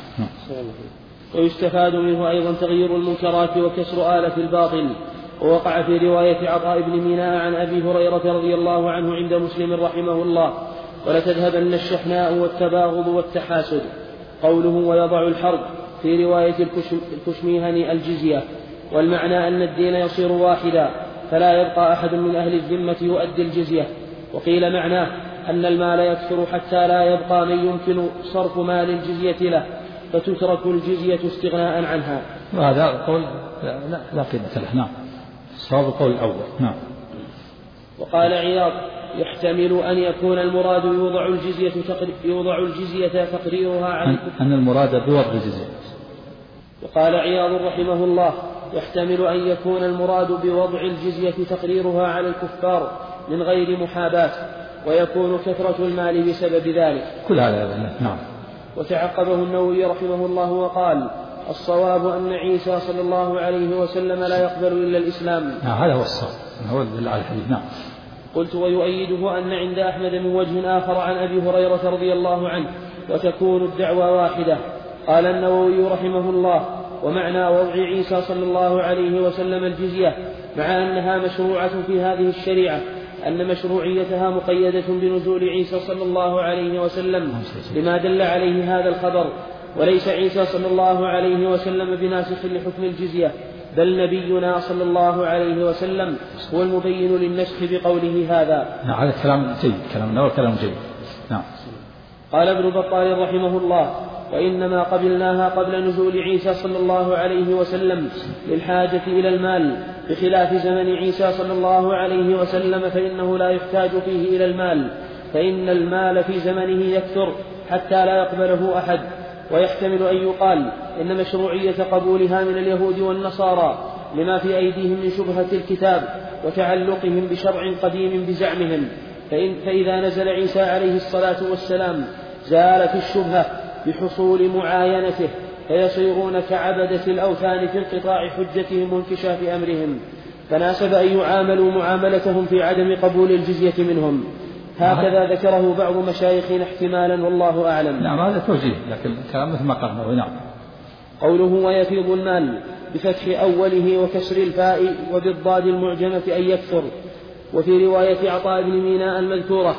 ويستفاد منه أيضا تغيير المنكرات وكسر آلة الباطل. ووقع في رواية عطاء بن ميناء عن أبي هريرة رضي الله عنه عند مسلم رحمه الله: ولتذهبن الشحناء والتباغض والتحاسد. قوله ويضع الحرب في رواية الكشميهني الجزية، والمعنى أن الدين يصير واحدا فلا يبقى أحد من أهل الذمة يؤدي الجزية. وقيل معناه أن المال يكثر حتى لا يبقى من يمكن صرف مال الجزية له فتترك الجزية استغناء عنها. وهذا قول لا قيمة له. نعم. صواب القول الأول. نعم. وقال عياض: يحتمل أن يكون المراد يوضع الجزية تقريرها عن أن المراد بوضع الجزية. وقال عياض رحمه الله: يحتمل أن يكون المراد بوضع الجزية تقريرها على الكفار من غير محاباة، ويكون كثرة المال بسبب ذلك. كل هذا. نعم. وتعقبه النووي رحمه الله وقال: الصواب أن عيسى صلى الله عليه وسلم لا يقبل إلا الإسلام. هذا هو الصواب، هو الحديث. نعم. قلت: ويؤيده أن عند أحمد من وجه آخر عن أبي هريرة رضي الله عنه وتكون الدعوة واحدة. قال النووي رحمه الله: ومعنى وضع عيسى صلى الله عليه وسلم الجزية مع أنها مشروعة في هذه الشريعة أن مشروعيتها مقيدة بنزول عيسى صلى الله عليه وسلم لما دل عليه هذا الخبر، وليس عيسى صلى الله عليه وسلم بناسخ لحكم الجزية، بل نبينا صلى الله عليه وسلم هو المبين للنسخ بقوله هذا. نعم. هذا كلام جيد، كلام جيد. نعم. قال ابن بطال رحمه الله: وإنما قبلناها قبل نزول عيسى صلى الله عليه وسلم للحاجة إلى المال، بخلاف زمن عيسى صلى الله عليه وسلم فإنه لا يحتاج فيه إلى المال، فإن المال في زمنه يكثر حتى لا يقبله أحد. ويحتمل أن يقال إن مشروعية قبولها من اليهود والنصارى لما في أيديهم من شبهة الكتاب وتعلقهم بشرع قديم بزعمهم، فإذا نزل عيسى عليه الصلاة والسلام زالت الشبهة بحصول معاينته، فيصيرون كعبدة الأوثان في انقطاع حجتهم وانكشاف أمرهم، فناسب أن يعاملوا معاملتهم في عدم قبول الجزية منهم. هكذا ذكره بعض مشايخنا احتمالا، والله أعلم. نعم. هذا توجيه، لكن كلام مثل ما قلنا. نعم. قوله ويفيض المال بفتح أوله وكسر الفاء وبالضاد المعجمة أن يكثر. وفي رواية عطاء بن ميناء المذكورة: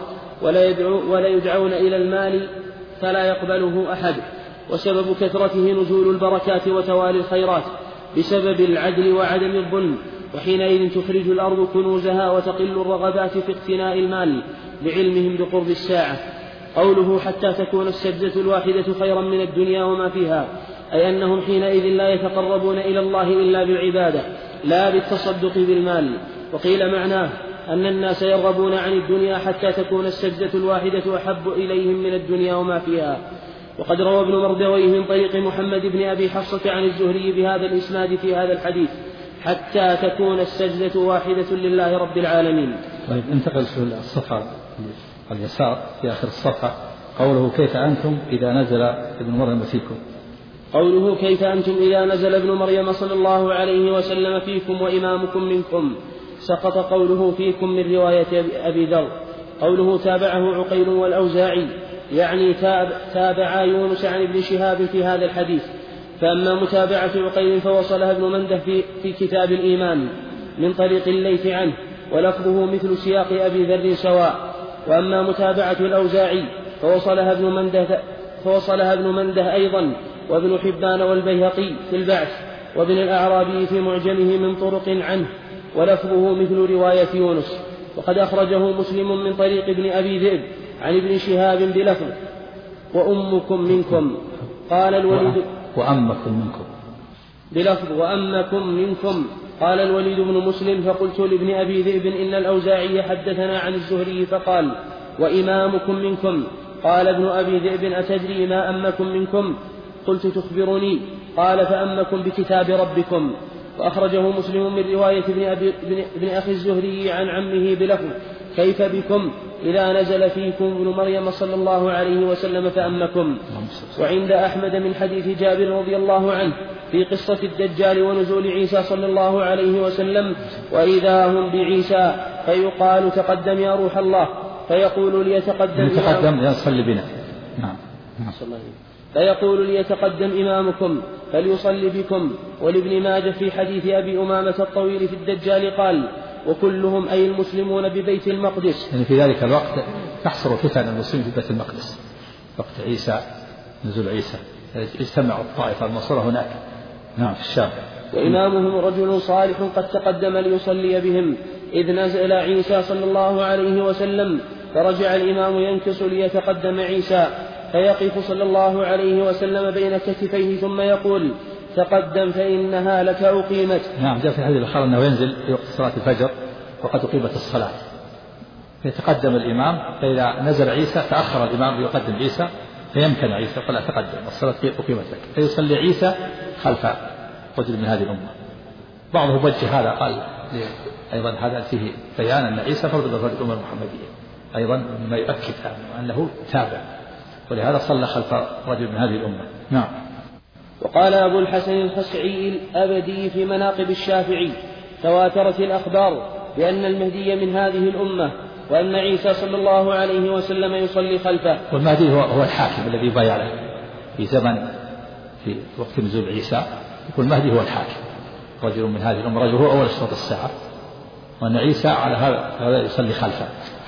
ولا يدعون إلى المال فلا يقبله أحد، وسبب كثرته نزول البركات وتوالي الخيرات بسبب العدل وعدم الظلم، وحينئذ تخرج الأرض كنوزها وتقل الرغبات في اقتناء المال لعلمهم بقرب الساعة. قوله حتى تكون السجدة الواحدة خيرا من الدنيا وما فيها، أي أنهم حينئذ لا يتقربون إلى الله إلا بالعبادة لا بالتصدق بالمال. وقيل معناه أن الناس يرغبون عن الدنيا حتى تكون السجدة الواحدة أحب إليهم من الدنيا وما فيها. وقد روى ابن مردويه من طريق محمد بن أبي حفصة عن الزهري بهذا الإسناد في هذا الحديث: حتى تكون السجدة واحدة لله رب العالمين. طيب، انتقل في الصفحة اليسار في آخر الصفحة: قوله كيف أنتم إذا نزل ابن مريم فيكم. قوله كيف أنتم إذا نزل ابن مريم صلى الله عليه وسلم فيكم وإمامكم منكم، سقط قوله فيكم من رواية أبي ذر. قوله تابعه عقيل والأوزاعي يعني تابع يونس عن ابن شهاب في هذا الحديث. فأما متابعة عقيل فوصلها ابن منده في كتاب الإيمان من طريق الليث عنه، ولفظه مثل سياق أبي ذر سواء. وأما متابعة الأوزاعي فوصلها ابن منده أيضا، وابن حبان والبيهقي في البعث، وابن الأعرابي في معجمه من طرق عنه، ولفظه مثل رواية يونس. وقد أخرجه مسلم من طريق ابن أبي ذئب عن ابن شهاب بلفظ وأمكم منكم. قال الوليد وأمكم منكم بلفظ وأمكم منكم. قال الوليد بن مسلم: فقلت لابن أبي ذئب إن الأوزاعي حدثنا عن الزهري فقال وإمامكم منكم. قال ابن أبي ذئب: أتدري ما أمكم منكم؟ قلت تخبرني. قال فأمكم بكتاب ربكم. وأخرجه مسلم من رواية ابن أخي الزهري عن عمه بلفظ كيف بكم إذا نزل فيكم ابن مريم صلى الله عليه وسلم فأمكم. وعند أحمد من حديث جابر رضي الله عنه في قصة الدجال ونزول عيسى صلى الله عليه وسلم: وإذا هم بعيسى فيقال تقدم يا روح الله، فيقول ليتقدم يصلي بنا. نعم. فيقول ليتقدم إمامكم فليصلي بكم. ولابن ماجه في حديث أبي أمامة الطويل في الدجال قال: وكلهم أي المسلمون ببيت المقدس. يعني في ذلك الوقت تحصر فتن المسلمين في بيت المقدس، وقت عيسى، نزول عيسى، اجتمع الطائفة المنصورة هناك. نعم، في الشام. وإمامهم رجل صالح قد تقدم ليصلي بهم، إذ نزل عيسى صلى الله عليه وسلم، فرجع الإمام ينكص ليتقدم عيسى، فيقف صلى الله عليه وسلم بين كتفيه ثم يقول: تقدم فإنها لك أقيمت. نعم، جاء في الحديث الآخر أنه ينزل في وقت صلاة الفجر وقد أقيمت الصلاة، فيتقدم الإمام، فإذا نزل عيسى تأخر الإمام ليقدم عيسى، فيمكن عيسى فلا تقدم، الصلاة أقيمت لك، فيصلي عيسى خلف رجل من هذه الأمة. بعضهم وجه هذا، قال أيضا هذا فيه بيان أن عيسى فرد من الأمة المحمدية، أيضا مما يؤكد أنه تابع، ولهذا صلى خلف رجل من هذه الأمة. نعم. وقال أبو الحسن الخشعي الأبدي في مناقب الشافعي: تواترت الأخبار بأن المهدي من هذه الأمة، وأن عيسى صلى الله عليه وسلم يصلي خلفه. والمهدي هو الحاكم الذي بايع له في زمن، في وقت نزول عيسى، يقول المهدي هو الحاكم، رجل من هذه الأمة، رجل هو أول أشراط الساعة، وأن عيسى على هذا يصلي خلفه.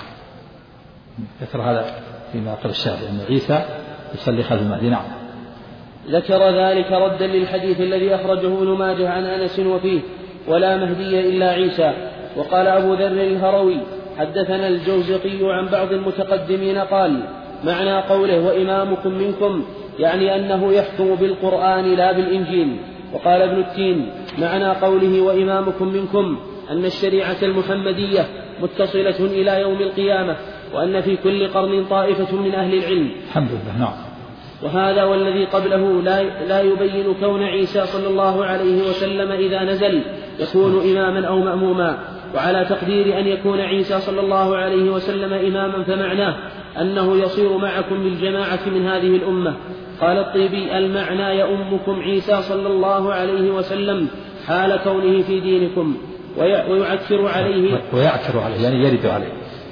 ذكر هذا في مناقب الشافعي أن عيسى يصلي خلف المهدي. نعم. ذكر ذلك ردا للحديث الذي أخرجه ابن ماجه عن أنس وفيه: ولا مهدي إلا عيسى. وقال أبو ذر الهروي: حدثنا الجوزقي عن بعض المتقدمين قال: معنى قوله وإمامكم منكم يعني أنه يحكم بالقرآن لا بالإنجيل. وقال ابن التين: معنى قوله وإمامكم منكم أن الشريعة المحمدية متصلة إلى يوم القيامة، وأن في كل قرن طائفة من أهل العلم. الحمد لله. نعم. وهذا والذي قبله لا يبين كون عيسى صلى الله عليه وسلم إذا نزل يكون إماما أو مأموما. وعلى تقدير أن يكون عيسى صلى الله عليه وسلم إماما فمعناه أنه يصير معكم بالجماعة من هذه الأمة. قال الطيبي: المعنى يؤمكم عيسى صلى الله عليه وسلم حال كونه في دينكم، ويعكر عليه يعني يرد عليه،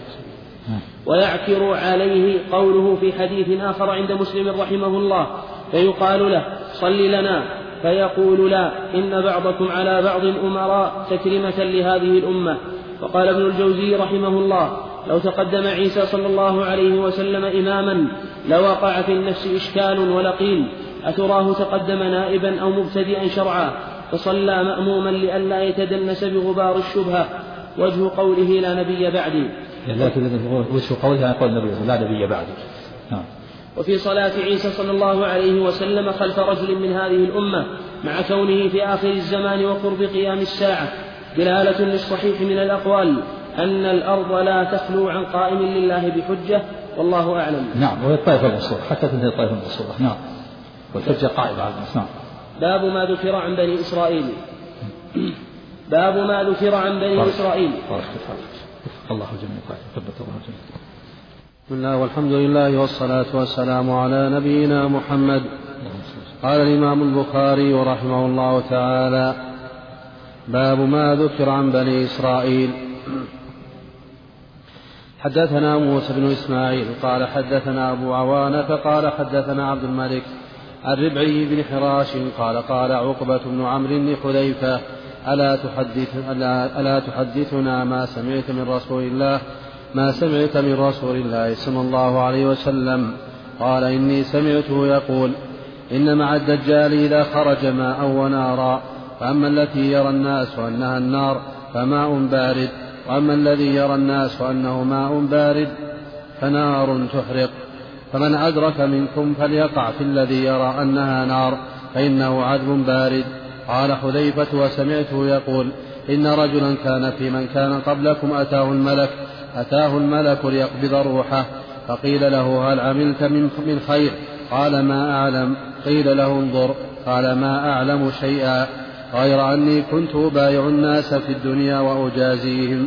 ويعكر عليه قوله في حديث آخر عند مسلم رحمه الله: فيقال له صل لنا، فيقول لا، إن بعضكم على بعض أمراء تكرمة لهذه الأمة. وقال ابن الجوزي رحمه الله: لو تقدم عيسى صلى الله عليه وسلم إماما لوقع في النفس إشكال ولقيل: أتراه تقدم نائبا أو مبتدئا شرعا فصلى مأموما لئلا يتدنس بغبار الشبهة؟ وجه قوله لا نبي بعدي، وجه قوله يقول النبي لا نبي بعدي. وفي صلاة عيسى صلى الله عليه وسلم خلف رجل من هذه الأمة مع كونه في آخر الزمان وقرب قيام الساعة دلالة للصحيح من الأقوال أن الأرض لا تخلو عن قائم لله بحجة، والله أعلم. نعم. وهي الطائفة المنصورة حتى تنتهي الطائفة المنصورة. نعم. والحجة قائمة على الناس. نعم. باب ما ذكر عن بني إسرائيل. باب ما ذكر عن بني إسرائيل. الله جميعا. ثبت الله جميعا. بسم الله والحمد لله والصلاة والسلام على نبينا محمد. قال الإمام البخاري رحمه الله تعالى: باب ما ذكر عن بني إسرائيل. حدثنا موسى بن إسماعيل قال حدثنا أبو عوانة قال حدثنا عبد الملك عن ربعي بن حراش قال قال عقبة بن عمرو بن حذيفة: ألا تحدثنا ما سمعت من رسول الله صلى الله عليه وسلم؟ قال: إني سمعته يقول: إن مع الدجال إذا خرج ماء ونارا، فأما التي يرى الناس أنها النار فماء بارد، وأما الذي يرى الناس أنه ماء بارد فنار تحرق، فمن أدرك منكم فليقع في الذي يرى أنها نار فإنه عذب بارد. قال حذيفة: وسمعته يقول: إن رجلا كان في من كان قبلكم أتاه الملك ليقبض روحه، فقيل له: هل عملت من خير؟ قال: ما أعلم. قيل له: انظر. قال: ما أعلم شيئا غير أني كنت أبايع الناس في الدنيا وأجازيهم،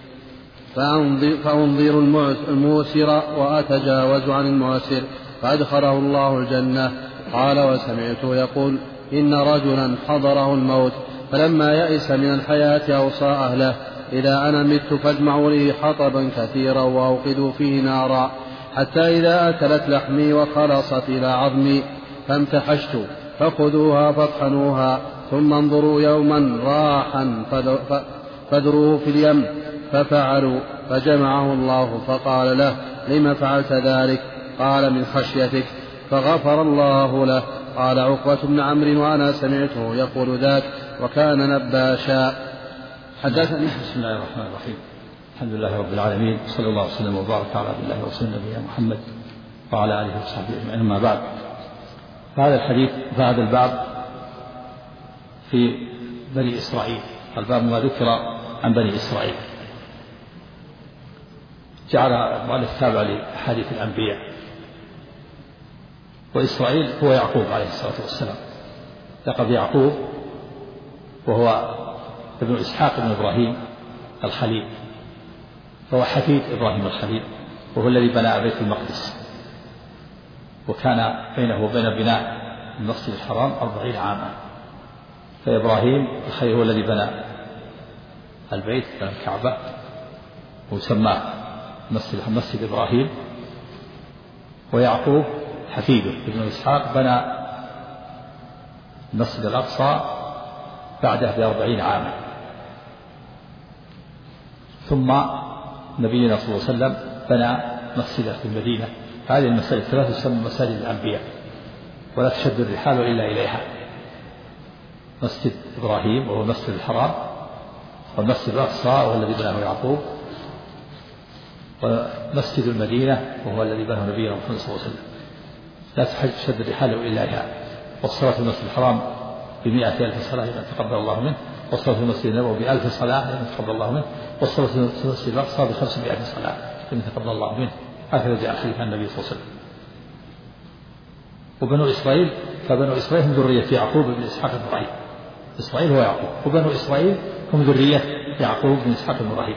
فأنظر الموسر وأتجاوز عن المعسر، فأدخله الله الجنة. قال: وسمعته يقول: إن رجلا حضره الموت فلما يئس من الحياة أوصى أهله إذا أنا مت فاجمعوا لي حطبا كثيرا وأوقدوا فيه نارا حتى إذا أكلت لحمي وخلصت إلى عظمي فامتحشت فخذوها فاطحنوها ثم انظروا يوما راحا فذروه في اليم. ففعلوا فجمعه الله فقال له لم فعلت ذلك؟ قال من خشيتك، فغفر الله له. قال عقبة بن عمرو وأنا سمعته يقول ذاك وكان نباشا. حدثني. بسم الله الرحمن الرحيم. الحمد لله رب العالمين، صلى الله وسلم وبارك على عبد الله ورسوله نبينا محمد وعلى آله وصحبه أجمعين. أما بعد، فهذا الحديث فهذا الباب في بني إسرائيل، الباب ما ذكر عن بني إسرائيل. جعل المؤلف تابع لحديث الأنبياء، وإسرائيل هو يعقوب عليه الصلاة والسلام، لقب يعقوب، وهو ابن إسحاق بن إبراهيم الخليل، فهو حفيد إبراهيم الخليل، وهو الذي بنى بيت المقدس، وكان بينه وبين بناء المسجد الحرام 40 عاما. فإبراهيم الخليل هو الذي بنى البيت، بنى الكعبة، وسماه مسجد إبراهيم. ويعقوب حفيده ابن إسحاق بنى المسجد الأقصى بعده ب40 عاما. ثم نبينا صلى الله عليه وسلم بنى مسجدا في المدينة. هذه المساجد الثلاث تسمى مساجد الأنبياء، ولا تشد الرحال إلا إليها: مسجد إبراهيم وهو المسجد الحرام، والمسجد الأقصى وهو الذي بناه يعقوب، ومسجد المدينة وهو الذي بناه نبينا محمد صلى الله عليه وسلم. لا تشد الرحال إلا إليها. والصلاة في المسجد الحرام ب100,000 صلاة لمن تقبل الله منه، والصلاة في المسجد النبوي ب1000 صلاة لمن تقبل الله منه، والصلاة في المسجد الأقصى ب500 صلاة لمن تقبل الله منه. هكذا جاء حديث النبي صلى الله عليه وسلم. وبنو إسرائيل، فبنو إسرائيل هم ذرية يعقوب بن إسحاق بن إبراهيم. إسرائيل هو يعقوب، وبنو إسرائيل هم ذرية يعقوب بن إسحاق بن إبراهيم.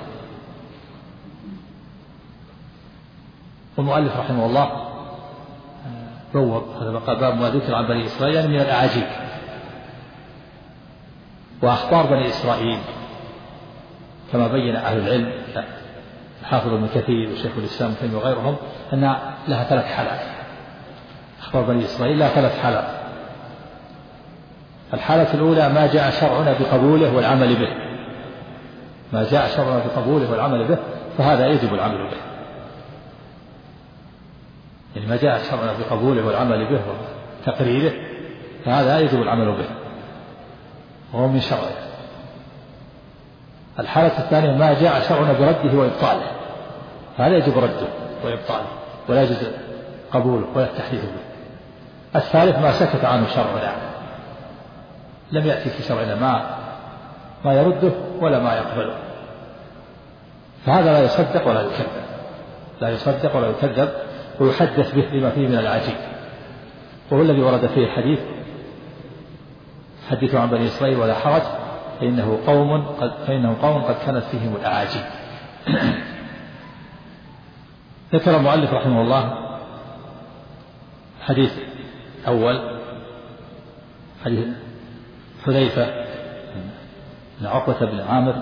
والمؤلف رحمه الله بوب هذا باب ما ذكر عن بني إسرائيل، يعني من الأعاجيب وأخبار بني إسرائيل، كما بين أهل العلم الحافظ ابن كثير وشيخ الإسلام ابن تيمية وغيرهم أن لها 3 حالات. أخبار بني إسرائيل لها 3 حالات. الحالة الأولى ما جاء شرعنا بقبوله والعمل به، ما جاء شرعنا بقبوله والعمل به، فهذا يجب العمل به. يعني ما جاء شرعنا بقبوله والعمل به وتقريره، فهذا يجب العمل به وهو من شرعه. الحالة الثانية ما جاء شرعنا برده وإبطاله، فهذا يجب رده وإبطاله، ولا يجوز قبوله ولا التحديث به. الثالث ما سكت عنه شرعنا، لم يأتي في شرعنا ما يرده ولا ما يقبله، فهذا لا يصدق ولا يكذب، لا يصدق ولا يكذب، ويحدث به بما فيه من العجيب. وهو الذي ورد فيه الحديث: حدثوا عن بني إسرائيل ولا حرج فإنهم قوم قد كانت فيهم الأعاجيب. ذكر المؤلف رحمه الله حديث أول، حديث حذيفة بن عقبة بن عامر.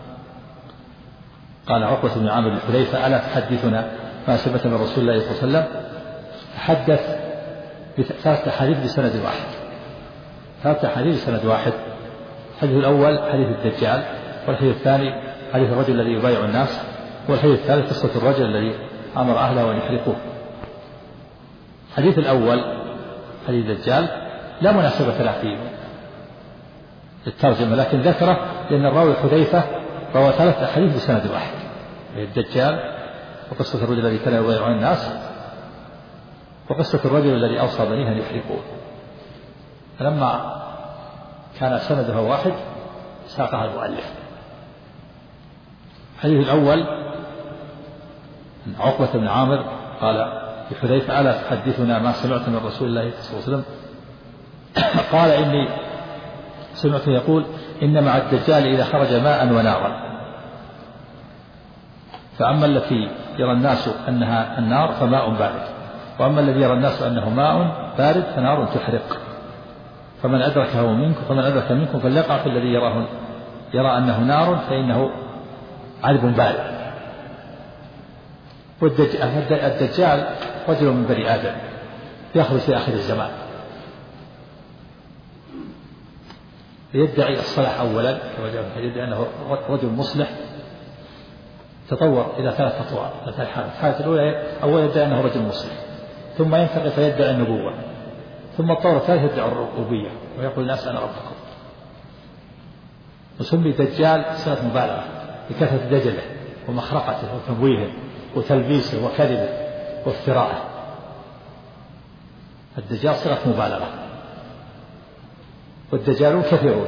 قال عقبة بن عامر لحذيفة: ألا تحدثنا ما سمعت من رسول الله صلى الله عليه وسلم؟ تحدث ب3 أحاديث بسند واحد، 3 أحاديث بسند واحد. الحديث الأول حديث الدجال، والحديث الثاني حديث الرجل الذي يبايع الناس، والحديث الثالث قصة الرجل الذي أمر أهله أن يحرقوه. الحديث الأول حديث الدجال لا مناسبة له في الترجمة، لكن ذكره لأن الراوي حذيفة روى 3 أحاديث بسند واحد: الدجال، وقصة الرجل الذي كان يبايع الناس، وقصة الرجل الذي أوصى بنيه أن يحرقوه. فلما كان سندها واحد ساقها المؤلف. الحديث الأول عقبة بن عامر قال لحذيفة: ألا تحدثنا ما سمعت من رسول الله صلى الله عليه وسلم؟ قال: إني سمعته يقول: إن مع الدجال إذا خرج ماء ونارا، فأما التي يرى الناس أنها النار فماء بارد، وأما الذي يرى الناس أنه ماء بارد فنار تحرق، فمن أدرك منكم فليقع في الذي يرى أنه نار عذب بارد. والدجال رجل من بني آدم يخرج في آخر الزمان يدعي الصلاح أولا، يدعي أنه رجل مصلح تطور إلى 3 أطوار. الحالة الأولى أولا يدعي أنه رجل مصلح، ثم ينتقل فيدعي النبوة، ثم الطور الثالث يدعي الربوبية ويقول الناس أنا ربكم. وسمي دجال صيغة مبالغة لكثرة دجله ومخرقته وتمويهه وتلبيسه وكذبه وافتراءه. الدجال صيغة مبالغة، والدجالون كثيرون،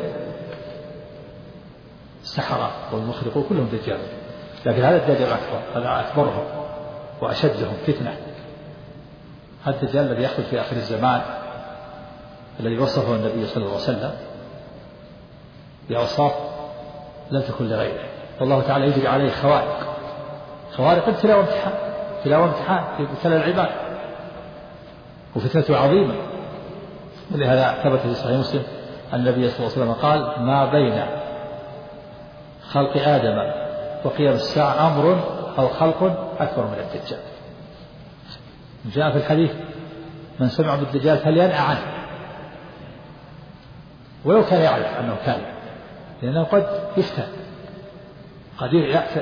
السحرة والمخرقون كلهم دجالون، لكن هذا الدجال أكبر، هذا أكبرهم وأشدهم فتنة. هذا الدجال الذي يخرج في آخر الزمان الذي وصفه النبي صلى الله عليه وسلم بأوصاف لم تكن لغيره، والله تعالى يجري عليه خوارق ابتلاء وامتحان في ابتلاء العباد، وفتنته عظيمة. ولهذا ثبت في صحيح مسلم النبي صلى الله عليه وسلم قال ما بين خلق آدم وقيام الساعة أمر أو خلق أكبر من الدجال. جاء في الحديث من سمع بالدجال فلينأ عنه ولو كان يعرف أنه كاذب، لأنه قد يفتن، قد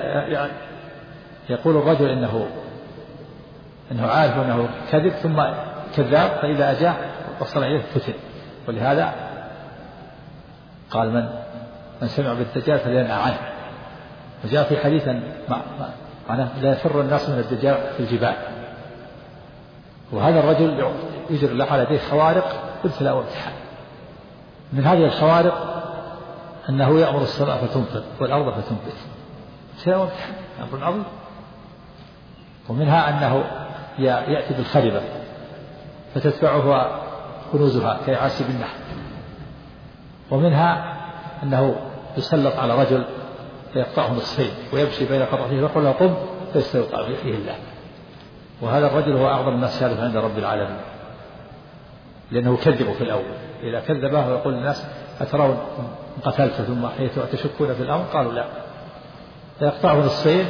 يقول الرجل إنه عارف أنه كذب ثم كذاب، فإذا أجاه وصل إليه فتن. ولهذا قال من سمع بالدجال فلينأ عنه. وجاء في حديث معناه لا يفر الناس من الدجال في الجبال. وهذا الرجل يجري الله على يديه خوارق ابتلاء وامتحان. من هذه الخوارق أنه يأمر السماء فتمطر والأرض فتنبت، ابتلاء وامتحان أمر عظيم. ومنها أنه يأتي بالخربة فتتبعه كنوزها كيعاسب النحل. ومنها أنه يسلط على رجل فيقطعه نصفين ويمشي بين قطعته ويقول له قم فيستوقع فيه الله. وهذا الرجل هو أعظم الناس شرفا عند رب العالمين، لأنه كذبوا في الأول. إذا كذبه ويقول للناس أترون قتلت ثم أحييت وتشكون في الأمر؟ قالوا لا. فيقطعه نصفين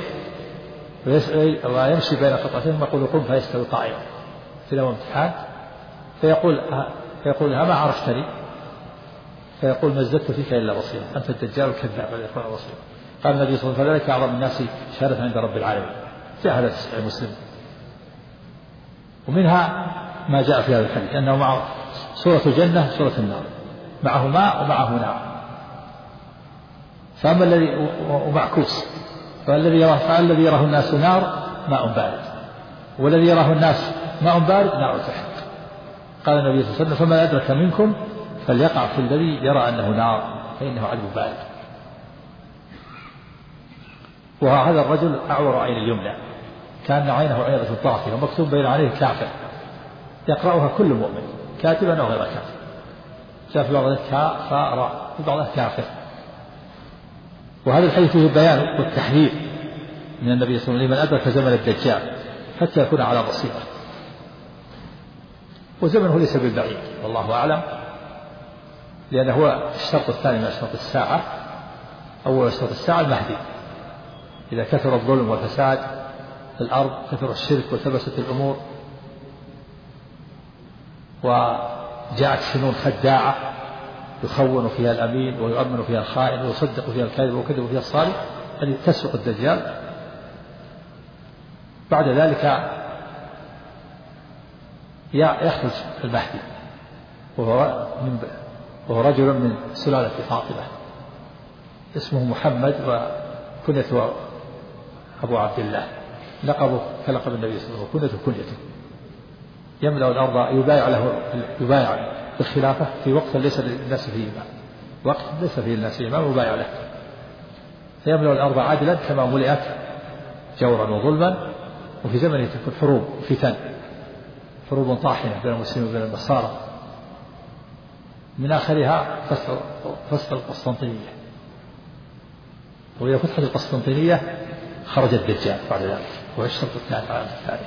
ويمشي بين قطعتين ويقول قم فيستوي قائما في له امتحان. فيقول ما عرفتني؟ فيقول ما ازددت فيك إلا بصيرا، أنت الدجال الكذاب الذي يكون بصيرا. قال النبي صلى الله عليه وسلم فذلك أعظم الناس شرفا عند رب العالمين. جاء هذا في صحيح مسلم. ومنها ما جاء في هذا الحديث أنه معه سورة الجنة سورة النار، معه ماء ومعه نار. فأما الذي ومعكوس، فالذي يراه الناس نار ماء بارد، والذي يراه الناس ماء بارد نار تحت. قال النبي صلى الله عليه وسلم فما أدرك منكم فليقع في الذي يرى أنه نار فإنه عذب بارد. وهذا الرجل أعور عين اليمنى كان عينه عينة الضعف ومكتوب بين عليه كافر، يقرأها كل مؤمن كاتبا أو غير كاتب. جاء في بعض كافر في بعضها كافر. وهذا الحديث فيه بيان والتحذير من النبي صلى الله عليه وسلم من أدرك زمن الدجال حتى يكون على بصيرة. وزمنه ليس بالبعيد والله أعلم، لأنه هو الشرط الثاني من أشراط الساعة. أول أشراط الساعة المهدي، إذا كثر الظلم والفساد في الأرض، كثر الشرك وثبست الأمور وجاءت سنون خداعة يخون فيها الأمين ويؤمن فيها الخائن ويصدق فيها الكاذب ويكذب فيها الصالح، أن تسبق الدجال. بعد ذلك يخرج المهدي وهو رجل من سلالة فاطمة اسمه محمد وكنيته أبو عبد الله، لقبه كلقب النبي صلى الله عليه وسلم كنيته. يملأ الأرض يبايع بالخلافة في وقت ليس للناس فيه إمام، وقت ليس فيه الناس إمام يبايع له. فيملأ الأرض عادلا كما ملئت جورا وظلما. وفي زمنه تكون حروب وفتن، حروب طاحنة بين المسلمين وبين النصارى، من آخرها فصل القسطنطينية. وإذا فتحت القسطنطينية خرج الدجال بعد ذلك، وهو الشرط الثاني على الثاني.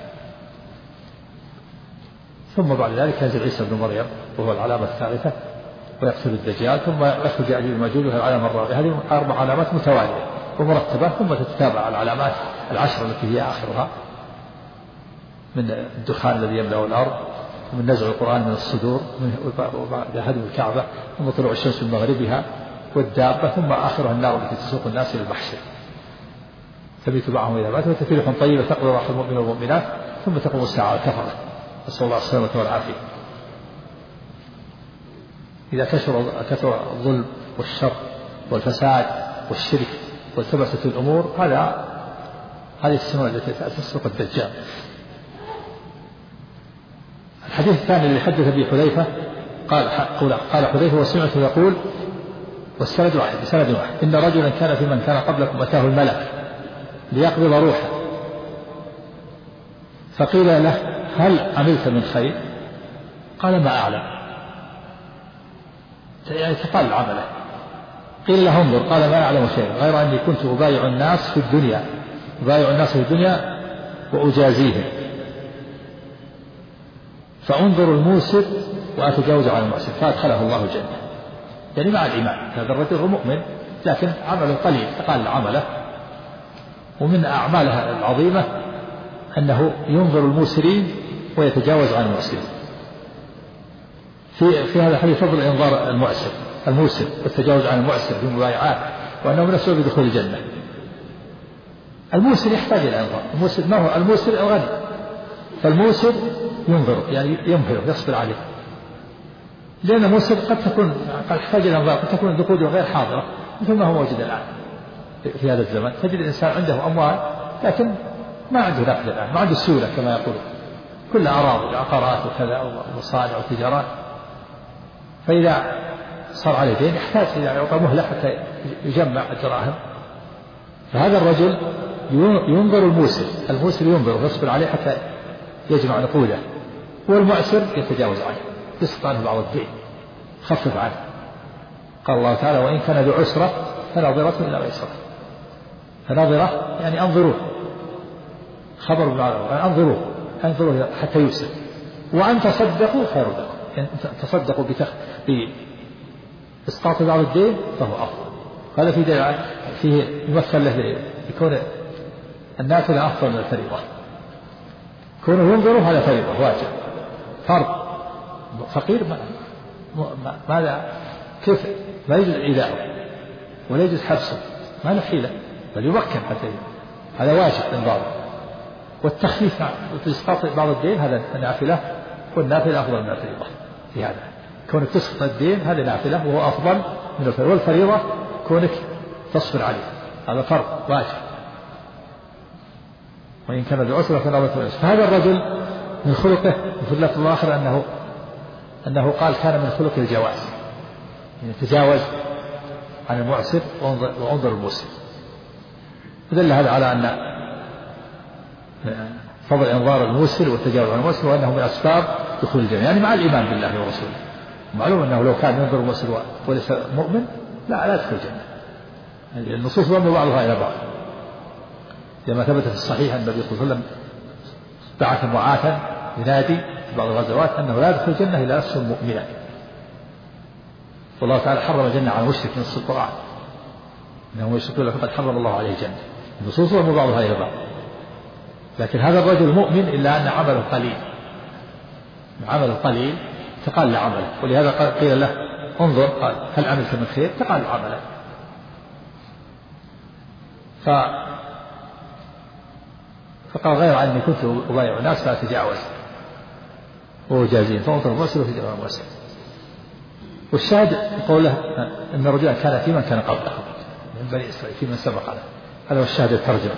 ثم بعد ذلك ينزل عيسى بن مريم وهو العلامة الثالثة ويقتل الدجال، ثم يخرج يأجوج وماجوج وهي العلامة الرابعة. هذه 4 علامات متوالية ومرتبة، ثم تتتابع العلامات العشر التي هي آخرها من الدخان الذي يملأ الأرض، ومن نزع القرآن من الصدور، وبعد هدم الكعبة، ثم طلوع الشمس من مغربها والدابة، ثم آخرها النار التي تسوق الناس إلى المحشر. تبيت بعضهم إذا مات وتأتي ريح طيبة تقضي روح المؤمنين والمؤمنات، ثم تقوم الساعة كفرة، نسأل الله السلامة والعافية. إذا كثر الظلم والشر والفساد والشرك والتبست الأمور، هذه السنة التي تسبق الدجال. الحديث الثاني الذي حدث به حذيفة قال حذيفة وسمعته يقول، والسند واحد بسند واحد، إن رجلا كان في من كان قبلكم أتاه الملك ليقبض روحه، فقيل له هل عملت من خير؟ قال ما أعلم، يعني تقال عمله. قيل له انظر، قال ما أعلم شيء غير أني كنت أبايع الناس في الدنيا وأجازيهم، فانظر الموسر وأتجاوز عن المعسر، فأدخله الله الجنة. يعني مع الإيمان، هذا الرجل هو مؤمن لكن عمله قليل، تقال عمله. ومن أعمالها العظيمة أنه ينظر الموسرين ويتجاوز عن المعسرين. في هذا الحديث فضل إنظار الموسر والتجاوز عن المعسر في المبايعات، وأنه من أسباب دخول الجنة. الموسر يحتاج إلى إنظار. الموسر ما هو الموسر؟ الغني. فالموسر ينظر، يعني يمهله يصبر عليه، لأن الموسر قد يحتاج إلى إنظار، قد تكون نقوده غير حاضرة مثل ما هو موجود الآن في هذا الزمن. تجد الإنسان عنده أموال لكن ما عنده نقد الآن، ما عنده سيولة كما يقول، كل أراضي عقارات وكذا ومصانع وتجارات. فإذا صار عليه دين يحتاج إلى يعطى مهلة حتى يجمع الدراهم. فهذا الرجل ينظر الموسر ينظر ويصبر عليه حتى يجمع نقوده، والمعسر يتجاوز عنه، يسقط عنه بعض الدين، خفف عنه. قال الله تعالى وإن كان ذو عسرة فناظرة إلى ميسرة. فناظرة يعني أنظروه، خبر بالمعنى أنظروه حتى يوسر. وأن تصدقوا خير لكم، يعني تصدقوا بإسقاط بعض الدين فهو أفضل. هذا فيه يمثل له يكون النافلة أفضل من الفريضة. كونه ينظروا هذا فريضة واجب فرض. فقير ماذا كيف لا يجوز إيذاؤه ولا يجوز حبسه، ما له حيلة، بل يمكن حتى هذا واجب انظاره. والتخفيف في إسقاط بعض الدين هذا النافلة، والنافلة أفضل من الفريضة. في هذا كونك تسقط الدين هذا نافلة وهو أفضل من الفريضة، والفريضة كونك تصبر عليه هذا فرض واجب. وإن كان ذو عسرة فنظرة إلى ميسرة. فهذا الرجل من خلقه في اللفظ الآخر أنه قال كان من خلقه الجواز، يعني تجاوز عن المعسر وانظر الموسر. ودل هذا على أن فضل إنظار الموسر والتجاوز عن الموسر وأنه من أسباب دخول الجنة، يعني مع الإيمان بالله ورسوله. معلوم أنه لو كان ينظر الموسر وليس مؤمن لا يدخل الجنة. النصوص ضم بعضها إلى بعض، لما ثبت في الصحيح أن النبي صلى الله عليه وسلم بعث معاذا ينادي في بعض الغزوات أنه لا يدخل الجنة إلا نفس مؤمنة. والله تعالى حرم الجنة على المشرك من نص القرآن، إنه يشرك بالله فقد حرم الله عليه الجنة. النصوص ضم بعضها إلى بعض. لكن هذا الرجل مؤمن إلا أن عمله قليل تقال لعمله، ولهذا قيل له انظر، قال هل عملت من خير؟ تقال لعمله. فقال غير أني كنت أبايع الناس فأتجاوز وأجازين، فانظر المرسل وتجاوز المرسل. والشاهد يقول له أن رجلا كان في من كان قبله من بني إسرائيل في من سبق له. هذا هو الشاهد الترجمة.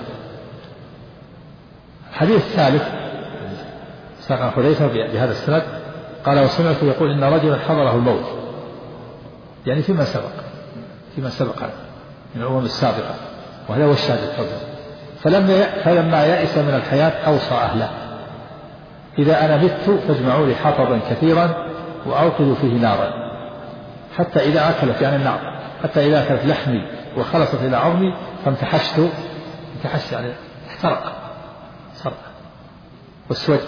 الحديث الثالث ساق حذيفة بهذا السند قال وسمعت يقول إن رجلا حضره الموت، يعني في من سبق من الأمم السابقة، وهذا هو الشاهد الترجمة. فلما يأس من الحياة أوصى أهله إذا أنا مت فاجمعوا لي حطبا كثيرا وأوقدوا فيه نارا حتى إذا أكلت، يعني النار، حتى إذا أكلت لحمي وخلصت إلى عظمي فامتحشت يعني احترق والسود،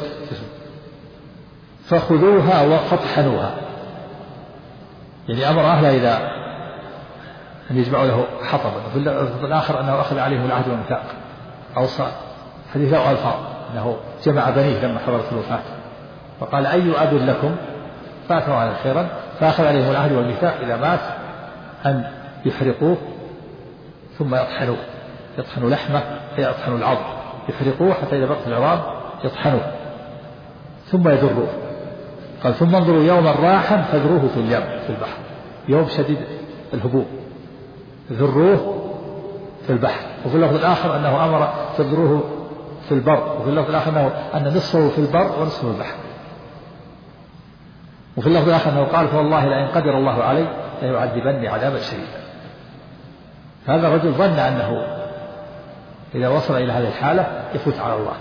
فخذوها وفطحنوها، يعني أمر أهله إذا أن يجمعوا له حطبا، وفي اللفظ الآخر أنه أخذ عليهم العهد والميثاق، أوصى حديث له ألفاظ أنه جمع بنيه لما حضرت الوفاة فقال أي أب لكم فاتوا على خيرا، فأخذ عليهم العهد والميثاق إذا مات أن يحرقوه ثم يطحنوا لحمه، يطحنوا العظم، يحرقوه حتى إذا بقت العظام يطحنوه ثم يذروه. قال ثم انظروا يوما راحا فذروه في اليم في البحر، يوم شديد الهبوب ذروه في البحر. وفي اللفظ الآخر أنه أمر تذروه في البر، وفي اللفظ الآخر أن نصفه في البر ونصفه في البحر. وفي اللفظ الآخر أنه قال فوالله لئن قدر الله علي ليعذبني عذابا شديدا. هذا الرجل ظن أنه إذا وصل إلى هذه الحالة يفوت على الله،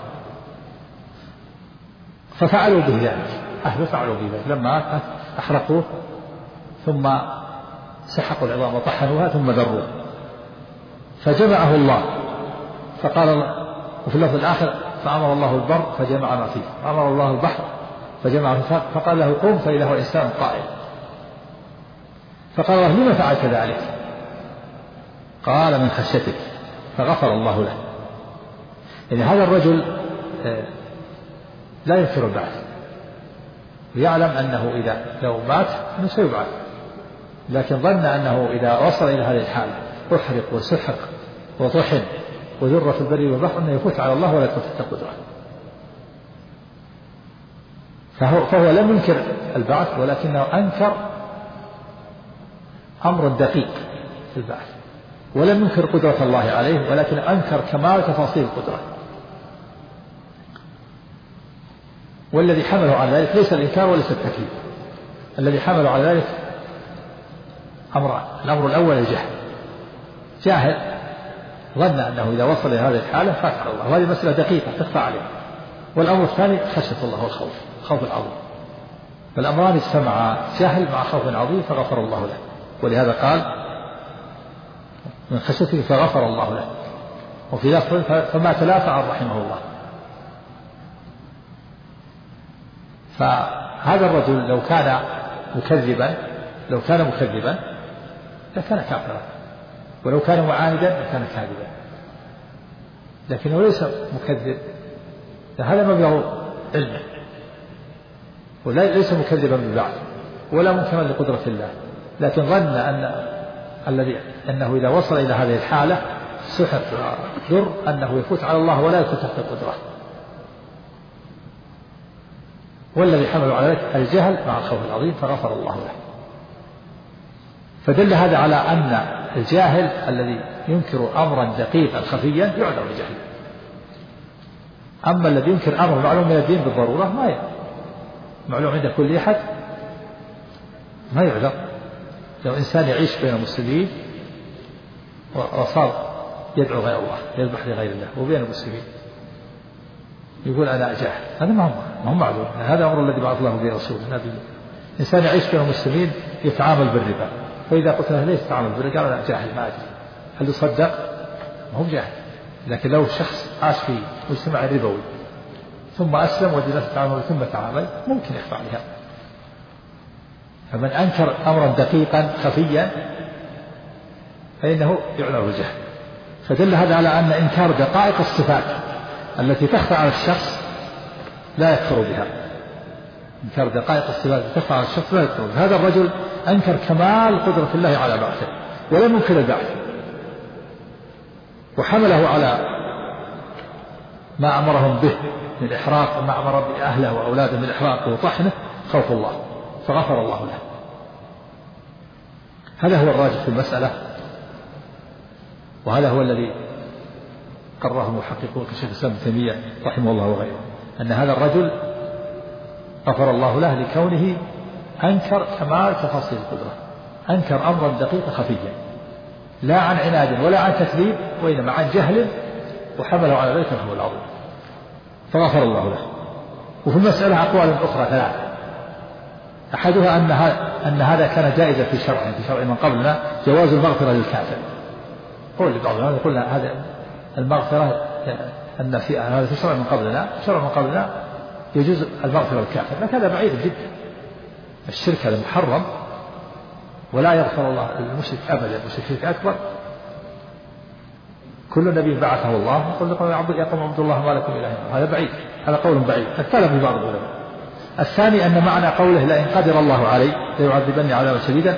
ففعلوا به ذلك، أهله فعلوا به ذلك لما أحرقوه ثم سحقوا العظام وطحنوها ثم ذروه، فجمعه الله فقال. وفي اللفظ الآخر فأمر الله البر فجمع ما فيه، أمر الله البحر فجمع فيه، فقال له قم فإذا هو إنسان قائم. فقال له لما فعلت ذلك؟ قال من خشيتك، فغفر الله له. يعني هذا الرجل لا ينكر البعث، ويعلم أنه إذا لو مات أنه سيبعث، لكن ظن أنه إذا وصل إلى هذه الحالة أحرق وسحق وطحن وذر في البر والبحر أنه يفوت على الله ولا تفتح قدره. فهو لم ينكر البعث، ولكنه أنكر أمر دقيق في البعث، ولم ينكر قدرة الله عليه، ولكن أنكر كمال تفاصيل القدرة. والذي حمله على ذلك ليس الإنكار وليس التكليف، الذي حمله على ذلك الأمر الأول الجهل، جاهل ظن أنه إذا وصل إلى هذه الحالة فات على الله، وهذه مسألة دقيقة تخفى عليه. والأمر الثاني خشية الله والخوف، خوف العظيم، فالأمران اجتمعا، جهل مع خوف عظيم فغفر الله له. ولهذا قال من خشيته فغفر الله له، وفي لفظ فما تلافى عن رحمه الله. فهذا الرجل لو كان مكذبا لكان كافرا، ولو كان معاندا لكان كاذبا، لكنه ليس مكذب، هذا مبلغ علمه، وليس مكذبا بالبعث ولا منكرا لقدرة الله، لكن ظن أنه إذا وصل إلى هذه الحالة سحق ضر أنه يفوت على الله ولا يكون تحت القدرة. والذي حمله على ذلك الجهل مع الخوف العظيم فغفر الله له. فدل هذا على أن الجاهل الذي ينكر أمرا دقيقا خفيا يعذر بجهله، أما الذي ينكر أمر معلوم من الدين بالضرورة ما معلوم عند كل أحد ما يعذر. لو إنسان يعيش بين المسلمين وصار يدعو غير الله، يذبح لغير الله وبين المسلمين، يقول أنا جاهل، هذا ما هو معذور، هذا أمر الذي بعث الله به رسوله. إنسان يعيش بين المسلمين يتعامل بالربا، فإذا قلت له ليش تتعامل بالربا؟ قال أنا جاهل ما أدري. هل يصدق؟ ما هو جاهل. لكن لو شخص عاش في مجتمع ربوي ثم أسلم وجد نفسه تعامل ثم تعامل ممكن يخفى عليها. فمن أنكر أمرا دقيقا خفيا فإنه يعذر الجهل. فدل هذا على أن إنكار دقائق الصفات التي تخفى على الشخص لا يكفر بها. إنكار دقائق الصفات التي تخفى على الشخص لا يكفر بها. هذا الرجل أنكر كمال قدرة الله على بعثه ولم ينكر البعث، وحمله على ما أمرهم به من إحراق، وما أمر بأهله وأولاده من إحراقه وطحنه خوف الله، فغفر الله له. هذا هو الراجح في المسألة، وهذا هو الذي قرره المحققون كشيخ الإسلام ابن تيمية رحمه الله وغيره، أن هذا الرجل غفر الله له لكونه أنكر كمال تفاصيل القدرة، أنكر أمرا دقيقا خفيا لا عن عناد ولا عن تكذيب، وإنما عن جهل، وحمله على ذلك الخوف العظيم فغفر الله له. وفي المسألة أقوال أخرى ثلاثة، أحدها أن هذا كان جائزا في شرع من قبلنا، جواز المغفرة للكافر. قول لبعض الناس يقول هذا المغفرة أن في هذا في شرع من قبلنا يجوز المغفرة للكافر، لكن هذا بعيد جدا. الشرك هذا محرم، ولا يغفر الله للمشرك أبدا. المشرك أكبر كل نبي بعثه الله يقول لكم يا قوم اعبدوا الله ما لكم من إله غيره. هذا بعيد، هذا قول بعيد اختلف في بعض العلماء. الثاني أن معنى قوله لئن قدر الله علي ليعذبني عذابا شديدا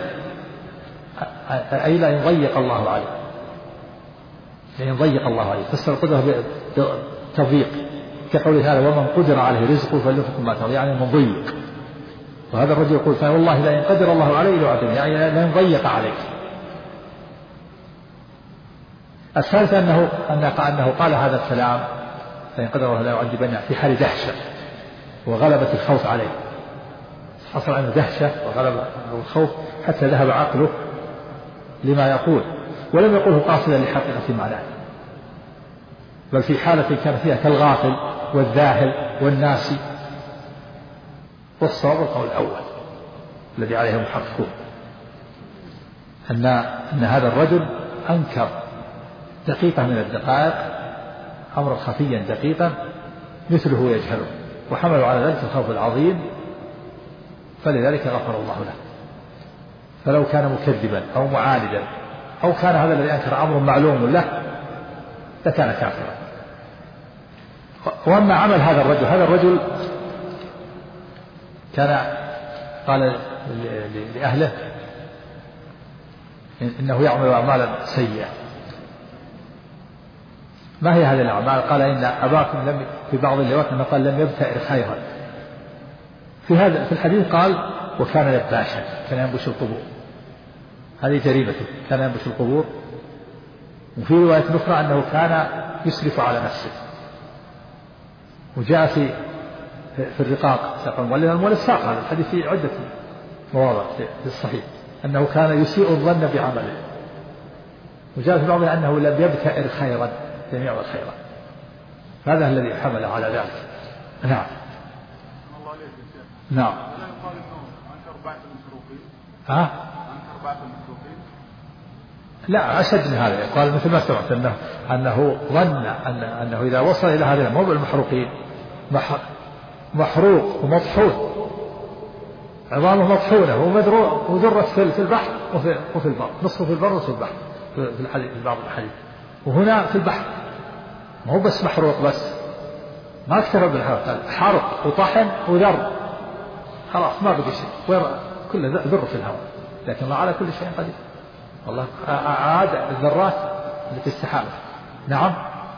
أي لئن ضيق الله علي، لئن ضيق الله عليه. فسر القدرة بتضييق كقوله تعالى ومن قدر عليه رزقه فلينفق مما آتاه، يعني من ضيق. وهذا الرجل يقول فوالله لئن قدر الله عليه ليعذبني، يعني لئن ضيق عليك. الثالث أنه قال هذا الكلام لئن قدر الله لا يعذبني في حال دهشة وغلبة الخوف عليه، حصل عنه دهشة وغلبة الخوف حتى ذهب عقله لما يقول، ولم يقوله قاصدا لحقيقة معناه، بل في حالة كان فيها كالغافل والذاهل والناسي. والصواب القول الأول الذي عليه المحققون أن هذا الرجل أنكر دقيقة من الدقائق أمرا خفيا دقيقا مثله يجهله، وحملوا على ذلك الخوف العظيم، فلذلك غفر الله له. فلو كان مكذبا أو معاندا أو كان هذا الذي أنكر أمر معلوم له لكان كافرا. وأما عمل هذا الرجل كان قال لأهله إنه يعمل أعمالا سيئة. ما هي هذه الأعمال؟ قال إن أباكم في بعض الروايات قال لم يبتئر خيرا. في الحديث قال وكان لباشا، كان ينبش القبور، هذه جريمته، كان ينبش القبور. وفي رواية أخرى أنه كان يسرف على نفسه. وجاء في الرقاق والساق، هذا الحديث في عدة مواضع في الصحيح أنه كان يسيء الظن بعمله. وجاء في بعضها أنه لم يبتئر خيرا، لم يعمل خيرا. هذا الذي حمل على ذلك. نعم. نعم. لا أشد من هذا، قال مثل ما سمعت أنه ظن أنه إذا وصل إلى هذا الموضع المحروقين محروق ومطحون، عظامه مطحونة ومدروع وذرت في البحر وفي البر، نصفه في البر وفي البحر في الحديث، في بعض الحديث. وهنا في البحر ما هو بس محروق بس، ما اكتفى بالحرق، حرق وطحن وذر، خلاص ما بقي شيء، كل ذر في الهواء. لكن الله على كل شيء قدير، والله أعاد الذرات التي استحالت. نعم.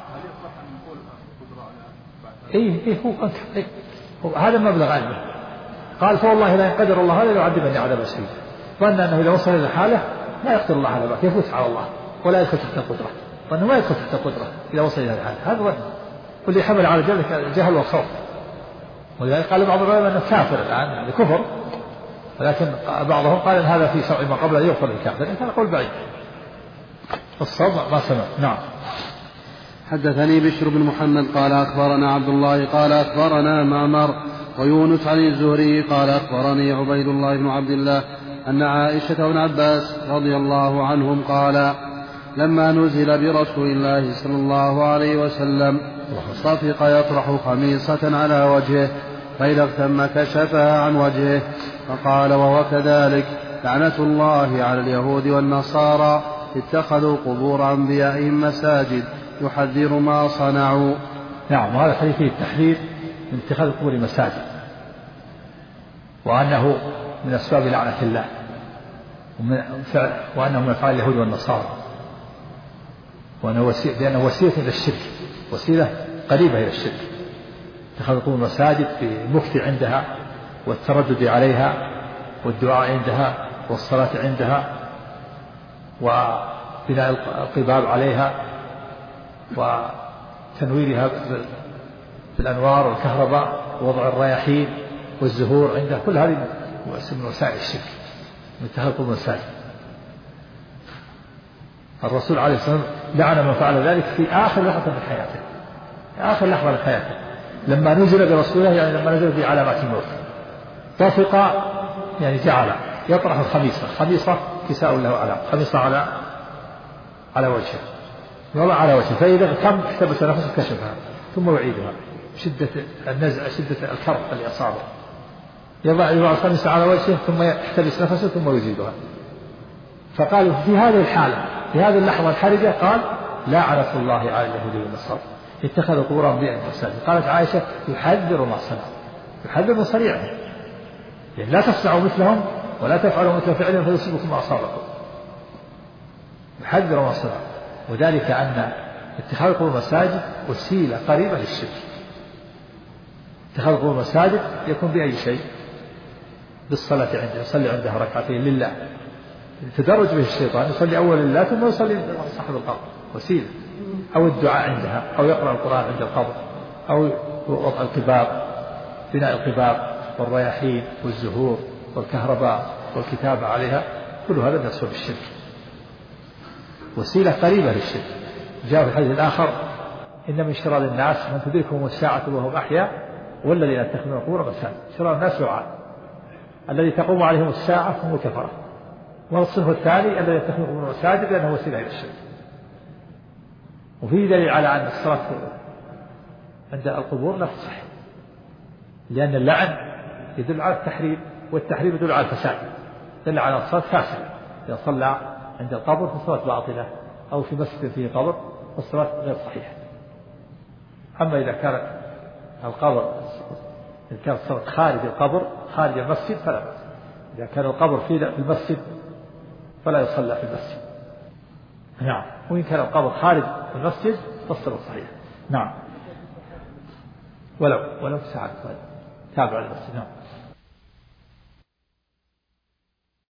هو هذا مبلغ علمه. قال فوالله لا يقدر الله هذا يعذبني عذابا شديدا. ظن أنه إذا وصل إلى حاله لا يقدر الله على ذلك، يفوت على الله ولا يدخل تحت القدرة، وأنه ما يدخل تحت القدرة إذا وصل إلى الحال. هذا ظن، واللي حمل على ذلك الجهل والخوف. ولذلك قال بعض العلماء أنه كافر الآن، يعني كفر، ولكن بعضهم قال أن هذا في شرع ما قبل أن يغفر للكافر، إن كان قول بعيد. الصواب ما سمع. نعم. حدثني بشر بن محمد قال أخبرنا عبد الله قال أخبرنا معمر ويونس عن الزهري قال أخبرني عبيد الله بن عبد الله أن عائشة وابن عباس رضي الله عنهم قال لما نزل برسول الله صلى الله عليه وسلم صفق يطرح خميصة على وجهه، فإذا اغتم كشفها عن وجهه، فقال وهو كذلك لعنة الله على اليهود والنصارى اتخذوا قبور أنبيائهم مساجد يحذر ما صنعوا. نعم. وهذا الحديث فيه التحذير من اتخاذ القبور مساجد، وأنه من أسباب لعنة الله، وأنه من أفعال اليهود والنصارى، لأنه وسيلة إلى الشرك، وسيلة قريبة إلى الشرك. اتخاذ القبور مساجد بالمكث عندها والتردد عليها والدعاء عندها والصلاة عندها وبناء القباب عليها وتنويرها بالأنوار والكهرباء ووضع الرياحين والزهور عندها، كل هذه من وسائل الشرك، من اتخاذ القبور مساجد. الرسول عليه الصلاة والسلام لعن من فعل ذلك في آخر لحظة من حياته، في آخر لحظة من حياته لما نزل برسوله، يعني لما نزل بعلامات الموت. طفق يعني جعل يطرح الخميصة، خميصة كساء له علام، خميصة على وجهه، يضع على وجهه، فإذا تم احتبس نفسه كشفها ثم يعيدها، شدة النزع، شدة الكرب اللي أصابه، يضع الخميصة على وجهه ثم يحتبس نفسه ثم يزيدها، فقالوا في هذه الحالة في هذه اللحظة الحرجة قال لعنة الله على اليهود والنصارى اتخذوا قبور أنبياء مساجد. قالت عائشة يحذر ما صنع، يحذر من صنيعهم، يعني لا تصنعوا مثلهم ولا تفعلوا مثل فعلهم فيصيبكم ما أصابكم، يحذر ما صنع. وذلك أن اتخاذ القبور مساجد وسيلة قريبة للشرك. اتخاذ القبور مساجد يكون بأي شيء، بالصلاة عنده، يصلي عندها ركعتين لله، تدرج به الشيطان، يصلي أول لله ثم يصلي صاحب القبر، وسيلة. أو الدعاء عندها، أو يقرأ القرآن عند القبر، أو وضع القباب، بناء القباب والرياحين والزهور والكهرباء والكتابة عليها، كل هذا من أسباب الشرك، وسيلة قريبة للشرك. جاء في الحديث الآخر إن من شرار الناس من تدركهم الساعة وهم أحياء والذين يتخذون القبور مساجد. شرار الناس نوعان، الذي تقوم عليهم الساعة هم الكفرة، والصنف الثاني الذي يتخذون القبور مساجد لأنه وسيلة إلى الشرك. وفيه دليل على أن الصلاة عند القبور لا تصح، لأن اللعن يدل على التحريم، والتحريم يدل على الفساد، دل على الصلاة فاسدة. إذا صلى عند القبر فالصلاة باطلة، أو في مسجد فيه قبر فالصلاة غير صحيحة. أما إذا كان القبر، إذا كانت الصلاة خارج القبر خارج المسجد فلا بأس. إذا كان القبر في المسجد فلا يصلى في المسجد. نعم. وإن كان القبر خارج المسجد فالصلاة صحيحة. نعم. ولو ساعة تابع المسجد. نعم.